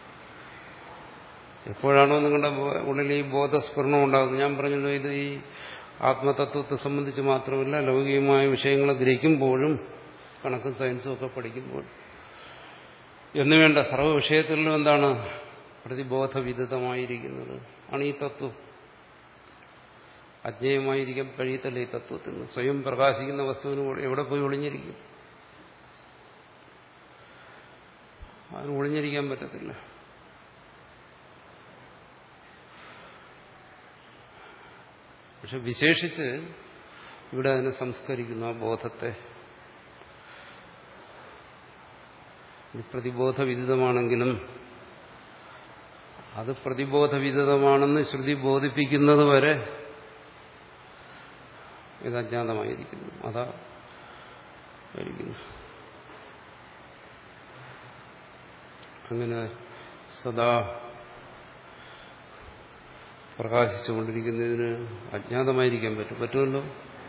എപ്പോഴാണോ നിങ്ങളുടെ ഉള്ളിൽ ഈ ബോധസ്ഫുരണം ഉണ്ടാകുന്നത്, ഞാൻ പറഞ്ഞല്ലോ ഇത് ഈ ആത്മതത്വത്തെ സംബന്ധിച്ച് മാത്രമല്ല ലൗകികമായ വിഷയങ്ങളെ ഗ്രഹിക്കുമ്പോഴും കണക്കും സയൻസും ഒക്കെ പഠിക്കുമ്പോൾ എന്നുവേണ്ട സർവ്വ വിഷയത്തിലും എന്താണ് പ്രതിബോധവിദിതമായിരിക്കുന്നത് ആണ് ഈ തത്വം. അജ്ഞേയമായിരിക്കാൻ കഴിയത്തില്ല ഈ തത്വത്തിന്. സ്വയം പ്രകാശിക്കുന്ന വസ്തുവിന് എവിടെ പോയി ഒളിഞ്ഞിരിക്കും? അതിന് ഒളിഞ്ഞിരിക്കാൻ പറ്റത്തില്ല. പക്ഷെ വിശേഷിച്ച് ഇവിടെ അതിനെ സംസ്കരിക്കുന്ന ആ ബോധത്തെ പ്രതിബോധവിദിതമാണെങ്കിലും അത് പ്രതിബോധവിദിതമാണെന്ന് ശ്രുതി ബോധിപ്പിക്കുന്നത് വരെ ഇത് അജ്ഞാതമായിരിക്കുന്നു. അതാ ഇരിക്കുന്നു. അങ്ങനെ സദാ പ്രകാശിച്ചുകൊണ്ടിരിക്കുന്നതിന് അജ്ഞാതമായിരിക്കാൻ പറ്റും പറ്റുമല്ലോ.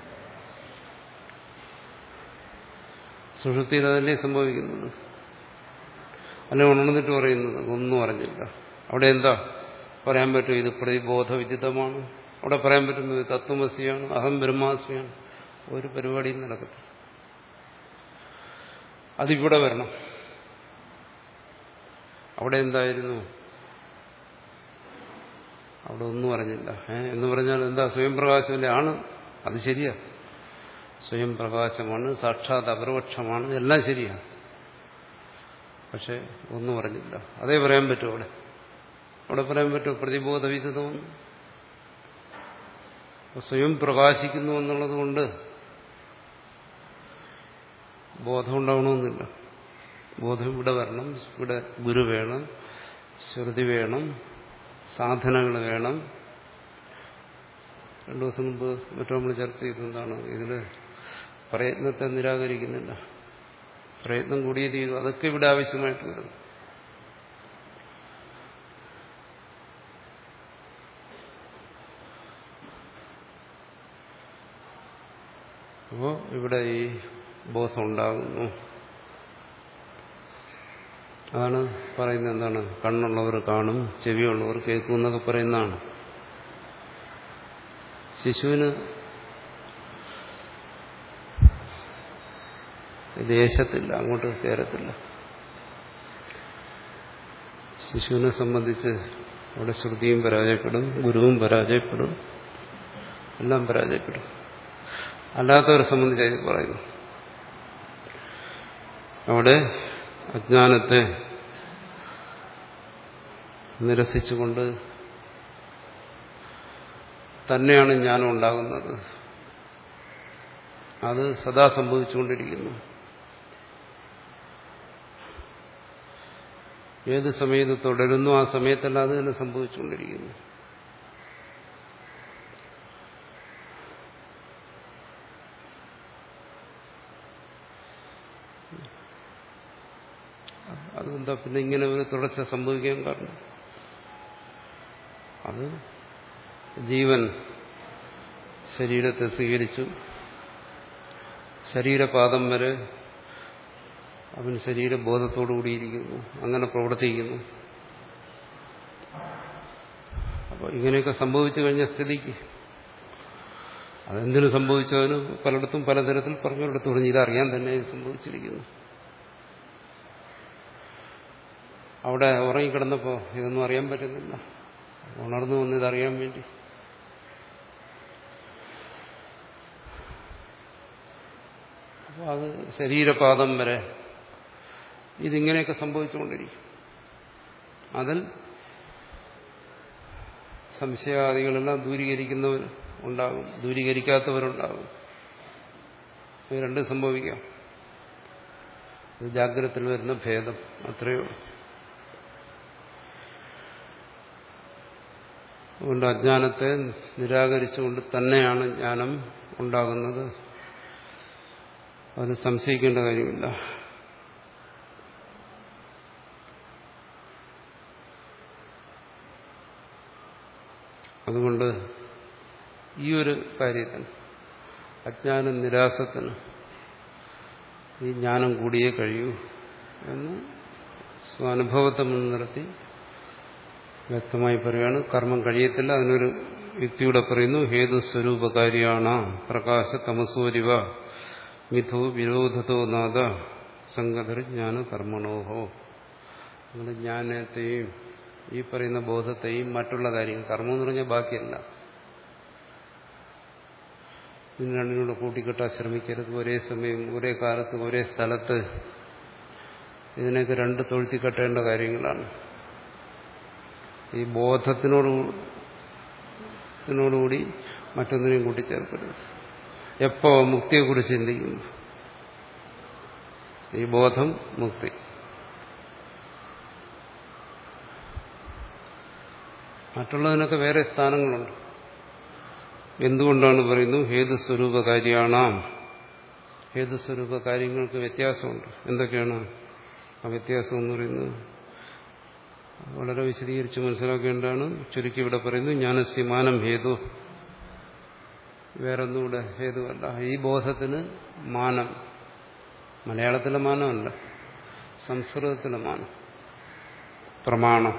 സുഷുപ്തിയിൽ അതല്ലേ സംഭവിക്കുന്നത്. അല്ലെ ഉണർന്നിട്ട് പറയുന്നത് ഒന്നും അറിഞ്ഞില്ല. അവിടെ എന്താ പറയാൻ പറ്റും? ഇത് പ്രതിബോധവിദിതമാണ്. അവിടെ പറയാൻ പറ്റുന്നത് തത്വമസിയാണ്, അഹം ബ്രഹ്മാസ്മിയാണ്. ഒരു പരിപാടിയും നടക്കത്തില്ല. അതിവിടെ വരണം. അവിടെ എന്തായിരുന്നു? അവിടെ ഒന്നും അറിഞ്ഞില്ല. ഏഹ് എന്ന് പറഞ്ഞാൽ എന്താ? സ്വയം പ്രകാശമല്ലേ? ആണ്, അത് ശരിയാ. സ്വയം പ്രകാശമാണ്, സാക്ഷാത് അപരോക്ഷമാണ്, എല്ലാം ശരിയാണ്. പക്ഷെ ഒന്നും അറിഞ്ഞില്ല. അതേ പറയാൻ പറ്റും അവിടെ. അവിടെ പറയാൻ പറ്റും പ്രതിബോധവിദിതം സ്വയം പ്രകാശിക്കുന്നു എന്നുള്ളത് കൊണ്ട് ബോധം ഉണ്ടാവണമെന്നില്ല. ബോധം ഇവിടെ വരണം, ഇവിടെ ഗുരു വേണം, ശ്രുതി വേണം, സാധനങ്ങൾ വേണം. രണ്ടു ദിവസം മുമ്പ് മറ്റോ നമ്മൾ ചർച്ച ചെയ്തതാണ്, ഇതിൽ പ്രയത്നത്തെ നിരാകരിക്കുന്നില്ല. പ്രയത്നം കൂടിയേ തീരും. അതൊക്കെ ഇവിടെ ആവശ്യമായിട്ട് വരുന്നു. അപ്പോൾ ഇവിടെ ഈ ബോധം ഉണ്ടാകുന്നു. അതാണ് പറയുന്നത്. എന്താണ്? കണ്ണുള്ളവർ കാണും, ചെവിയുള്ളവർ കേൾക്കും എന്നൊക്കെ പറയുന്നതാണ്. ശിശുവിന് ദേശത്തില്ല, അങ്ങോട്ട് കയറത്തില്ല. ശിശുവിനെ സംബന്ധിച്ച് അവിടെ ശ്രുതിയും പരാജയപ്പെടും, ഗുരുവും പരാജയപ്പെടും, എല്ലാം പരാജയപ്പെടും. അല്ലാത്തവരെ സംബന്ധിച്ച് അത് പറയുന്നു. അവിടെ അജ്ഞാനത്തെ നിരസിച്ചുകൊണ്ട് തന്നെയാണ് ജ്ഞാനം ഉണ്ടാകുന്നത്. അത് സദാ സംഭവിച്ചുകൊണ്ടിരിക്കുന്നു. ഏത് സമയത്ത് തുടരുന്നു ആ സമയത്തെല്ലാം അത് തന്നെ സംഭവിച്ചുകൊണ്ടിരിക്കുന്നു. അതുകൊണ്ടാ പിന്നെ ഇങ്ങനെ ഒരു തുടർച്ച സംഭവിക്കാൻ കാരണം. അത് ജീവൻ ശരീരത്തെ സ്വീകരിച്ചു, ശരീരപാദം വരെ അവൻ ശരീരബോധത്തോടു കൂടിയിരിക്കുന്നു, അങ്ങനെ പ്രവർത്തിക്കുന്നു. അപ്പോൾ ഇങ്ങനെയൊക്കെ സംഭവിച്ചു കഴിഞ്ഞ സ്ഥിതിക്ക് അതെന്തിനു സംഭവിച്ചതിന് പലയിടത്തും പലതരത്തിൽ പറഞ്ഞിടത്ത് പറഞ്ഞ് ഇതറിയാൻ തന്നെ ഇത് സംഭവിച്ചിരിക്കുന്നു. അവിടെ ഉറങ്ങിക്കിടന്നപ്പോൾ ഇതൊന്നും അറിയാൻ പറ്റുന്നില്ല, ഉണർന്നു വന്ന് ഇതറിയാൻ വേണ്ടി. അപ്പോൾ അത് ശരീരപാദം വരെ ഇതിങ്ങനെയൊക്കെ സംഭവിച്ചുകൊണ്ടിരിക്കും. അതിൽ സംശയാദികളെല്ലാം ദൂരീകരിക്കുന്നവർ ഉണ്ടാകും, ദൂരീകരിക്കാത്തവരുണ്ടാകും. ഇത് രണ്ടും സംഭവിക്കാം. ഇത് ജാഗ്രതയിൽ വരുന്ന ഭേദം അത്രയോ. അതുകൊണ്ട് അജ്ഞാനത്തെ നിരാകരിച്ചുകൊണ്ട് തന്നെയാണ് ജ്ഞാനം ഉണ്ടാകുന്നത്. അത് സംശയിക്കേണ്ട കാര്യമില്ല. അതുകൊണ്ട് ഈ ഒരു കാര്യത്തിന് അജ്ഞാന നിരാസത്തിന് ഈ ജ്ഞാനം കൂടിയേ കഴിയൂ എന്ന് സ്വാനുഭവത്തെ മുൻനിർത്തി വ്യക്തമായി പറയുകയാണ്. കർമ്മം കഴിയത്തില്ല. അതിനൊരു യുക്തിയുടെ പറയുന്നു. ഹേതുസ്വരൂപകാരിയാണ് പ്രകാശ തമസോരിവ മിഥു വിരോധത്തോ നാദ സംഗതജ്ഞാന കർമ്മണോഹോ. അങ്ങനെ ജ്ഞാനത്തെയും ഈ പറയുന്ന ബോധത്തെയും മറ്റുള്ള കാര്യങ്ങൾ, കർമ്മം എന്ന് പറഞ്ഞാൽ ബാക്കിയല്ല, ഇതിന് രണ്ടിനോട് കൂട്ടിക്കെട്ടാൻ ശ്രമിക്കരുത്. ഒരേ സമയം ഒരേ കാലത്ത് ഒരേ സ്ഥലത്ത് ഇതിനൊക്കെ രണ്ട് തൊഴുത്തിക്കെട്ടേണ്ട കാര്യങ്ങളാണ്. ഈ ബോധത്തിനോടുകൂടി മറ്റൊന്നിനെയും കൂട്ടിച്ചേർക്കരുത്. എപ്പോ മുക്തിയെക്കുറിച്ച് ചിന്തിക്കുന്നു, ഈ ബോധം മുക്തി. മറ്റുള്ളതിനൊക്കെ വേറെ സ്ഥാനങ്ങളുണ്ട്. എന്തുകൊണ്ടാണ് പറയുന്നു? ഹേതുസ്വരൂപകാരിയാണാം. ഹേതുസ്വരൂപ കാര്യങ്ങൾക്ക് വ്യത്യാസമുണ്ട്. എന്തൊക്കെയാണ് ആ വ്യത്യാസം എന്ന് പറയുന്നത്? വളരെ വിശദീകരിച്ച് മനസ്സിലാക്കേണ്ടതാണ്. ചുരുക്കി ഇവിടെ പറയുന്നു ജ്ഞാനസ്യമാനം ഹേതു, വേറൊന്നുകൂടെ ഹേതുവല്ല. ഈ ബോധത്തിന് മാനം, മലയാളത്തിലെ മാനമല്ല, സംസ്കൃതത്തിലെ മാനം, പ്രമാണം,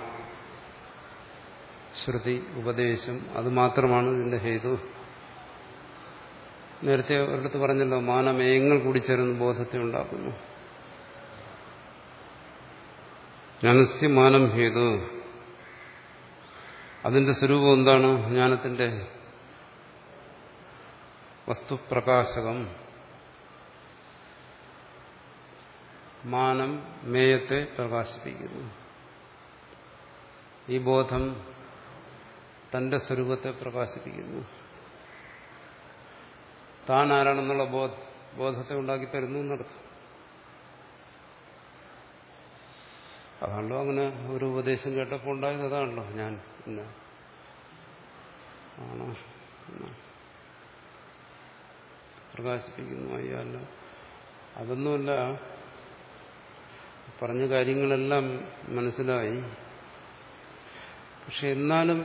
ശ്രുതി, ഉപദേശം, അത് മാത്രമാണ് ഇതിന്റെ ഹേതു. നേരത്തെ ഒരിടത്ത് പറഞ്ഞല്ലോ, മാനമേയങ്ങൾ കൂടിച്ചേർന്ന് ബോധത്തെ ഉണ്ടാക്കുന്നു. ജ്ഞാനസ്യ മാനം ഹേതു. അതിന്റെ സ്വരൂപം എന്താണ്? ജ്ഞാനത്തിന്റെ വസ്തുപ്രകാശകം. മാനം മേയത്തെ പ്രകാശിപ്പിക്കുന്നു. ഈ ബോധം തന്റെ സ്വരൂപത്തെ പ്രകാശിപ്പിക്കുന്നു. താൻ ആരാണെന്നുള്ള ബോധ ബോധത്തെ ഉണ്ടാക്കി തരുന്നു എന്നർത്ഥം. അതാണല്ലോ അങ്ങനെ ഒരു ഉപദേശം കേട്ടപ്പോൾ ഉണ്ടായത്. അതാണല്ലോ ഞാൻ പിന്നെ ആണോ പ്രകാശിപ്പിക്കുന്നു. അയ്യല്ല, അതൊന്നുമല്ല. പറഞ്ഞ കാര്യങ്ങളെല്ലാം മനസ്സിലായി. പക്ഷെ എന്നാലും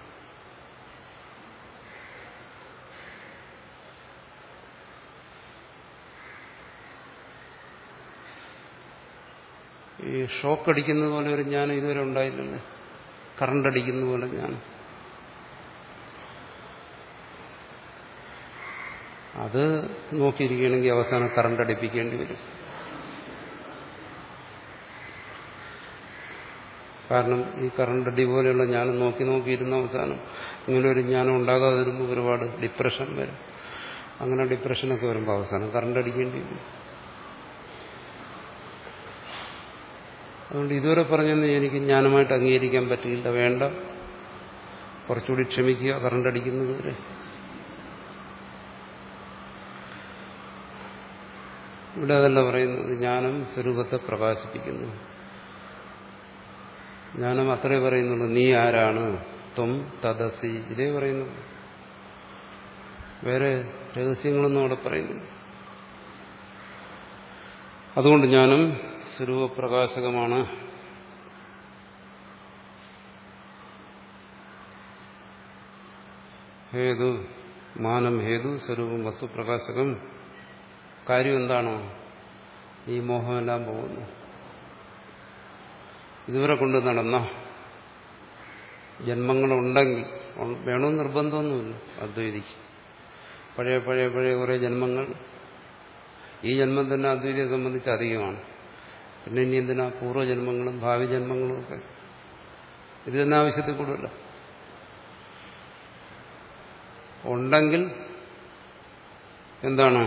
ഈ ഷോക്ക് അടിക്കുന്നത് പോലെ ഒരു ജ്ഞാനം ഇതുവരെ ഉണ്ടായില്ലല്ലേ. കറണ്ട് അടിക്കുന്ന പോലെ ജ്ഞാനം. അത് നോക്കിയിരിക്കുകയാണെങ്കിൽ അവസാനം കറണ്ട് അടിപ്പിക്കേണ്ടി വരും. കാരണം ഈ കറണ്ട് അടി പോലെയുള്ള ജ്ഞാനം നോക്കി നോക്കിയിരുന്ന അവസാനം ഇങ്ങനെ ഒരു ജ്ഞാനം ഉണ്ടാകാതെ വരുമ്പോൾ ഒരുപാട് ഡിപ്രഷൻ വരും. അങ്ങനെ ഡിപ്രഷനൊക്കെ വരുമ്പോൾ അവസാനം കറണ്ട് അടിക്കേണ്ടി വരും. അതുകൊണ്ട് ഇതുവരെ പറഞ്ഞൊന്നും എനിക്ക് ജ്ഞാനമായിട്ട് അംഗീകരിക്കാൻ പറ്റില്ല. വേണ്ട, കുറച്ചുകൂടി ക്ഷമിക്കുക, കറണ്ട് അടിക്കുന്നത് വരെ. ഇവിടെ അതല്ല പറയുന്നത്. ജ്ഞാനം സ്വരൂപത്തെ പ്രകാശിപ്പിക്കുന്നു. ജ്ഞാനം അത്രേ പറയുന്നുള്ളൂ. നീ ആരാണ്, ത്വം തദസി, ഇതേ പറയുന്നു. വേറെ രഹസ്യങ്ങളൊന്നും അവിടെ പറയുന്നില്ല. അതുകൊണ്ട് ജ്ഞാനം സ്വരൂപപ്രകാശകമാണ്. ഹേതു മാനം ഹേതു സ്വരൂപം വസ്തുപ്രകാശകം. കാര്യം എന്താണോ? ഈ മോഹമെല്ലാം പോകുന്നു. ഇതുവരെ കൊണ്ട് നടന്ന ജന്മങ്ങളുണ്ടെങ്കിൽ, വേണമെന്ന് നിർബന്ധമൊന്നുമില്ല അദ്വൈതിക്ക്. പഴയ പഴയ പഴയ കുറേ ജന്മങ്ങൾ, ഈ ജന്മം തന്നെ അദ്വൈതിയെ സംബന്ധിച്ച് അധികമാണ്. പിന്നെ ഇനി എന്തിനാ പൂർവ്വജന്മങ്ങളും ഭാവി ജന്മങ്ങളും ഒക്കെ? ഇത് തന്നെ ആവശ്യത്തിൽ കൂടുതല. ഉണ്ടെങ്കിൽ എന്താണ്?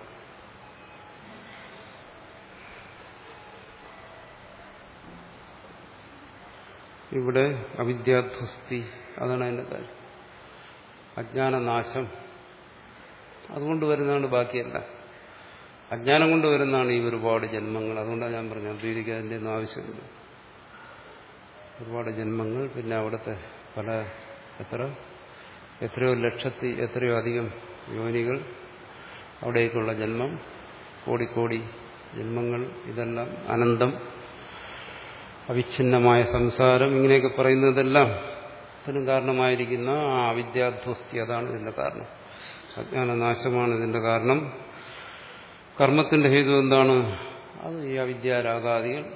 ഇവിടെ അവിദ്യാധ്വസ്തി, അതാണ് അതിൻ്റെ കാര്യം. അജ്ഞാനനാശം അതുകൊണ്ട് വരുന്നതാണ്. ബാക്കിയല്ല, അജ്ഞാനം കൊണ്ട് വരുന്നതാണ് ഈ ഒരുപാട് ജന്മങ്ങൾ. അതുകൊണ്ടാണ് ഞാൻ പറഞ്ഞത് അദ്വൈതിക്ക് അതിൻ്റെ ഒന്നും ആവശ്യമില്ല. ഒരുപാട് ജന്മങ്ങൾ, പിന്നെ അവിടുത്തെ പല എത്ര എത്രയോ ലക്ഷത്തി എത്രയോ അധികം യോനികൾ, അവിടേക്കുള്ള ജന്മം, കോടിക്കോടി ജന്മങ്ങൾ, ഇതെല്ലാം അനന്തം, അവിഛിന്നമായ സംസാരം, ഇങ്ങനെയൊക്കെ പറയുന്നതെല്ലാം ഇതിനും കാരണമായിരിക്കുന്ന ആ അവിദ്യാധ്വസ്തി, അതാണ് ഇതിന്റെ കാരണം. അജ്ഞാനനാശമാണ് ഇതിന്റെ കാരണം. കർമ്മത്തിന്റെ ഹേതു എന്താണ്? അത് ഈ അവിദ്യാരാഗാദികൾ.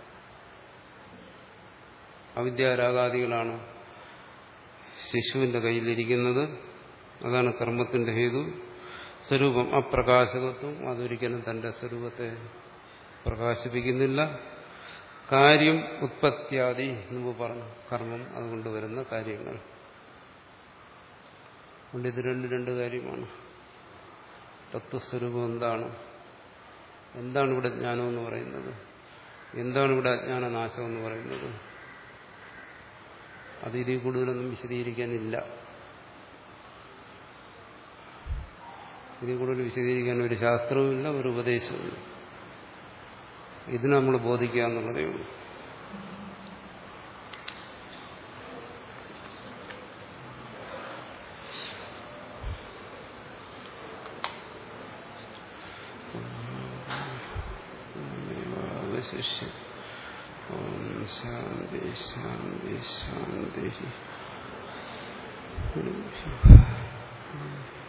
അവിദ്യാരാഗാദികളാണ് ശിശുവിന്റെ കയ്യിലിരിക്കുന്നത്. അതാണ് കർമ്മത്തിന്റെ ഹേതു. സ്വരൂപം അപ്രകാശകത്വം, അതൊരിക്കലും തന്റെ സ്വരൂപത്തെ പ്രകാശിപ്പിക്കുന്നില്ല. കാര്യം ഉത്പത്യാദി, മുമ്പ് പറഞ്ഞു, കർമ്മം അതുകൊണ്ട് വരുന്ന കാര്യങ്ങൾ. അതുകൊണ്ട് ഇത് രണ്ട് രണ്ട് കാര്യമാണ്. തത്വസ്വരൂപം എന്താണ്? എന്താണ് ഇവിടെ ജ്ഞാനം എന്ന് പറയുന്നത്? എന്താണ് ഇവിടെ അജ്ഞാനനാശം എന്ന് പറയുന്നത്? അത് ഇതിൽ കൂടുതലൊന്നും വിശദീകരിക്കാനില്ല. ഇതിൽ കൂടുതൽ വിശദീകരിക്കാൻ ഒരു ശാസ്ത്രവുമില്ല, ഒരു ഉപദേശവുമില്ല. ഇതിന് നമ്മൾ ബോധിക്കുക എന്നുള്ളതേ ഉള്ളൂ. അവശിഷ്യ ഓം ശാന്തി ശാന്തി ശാന്തി.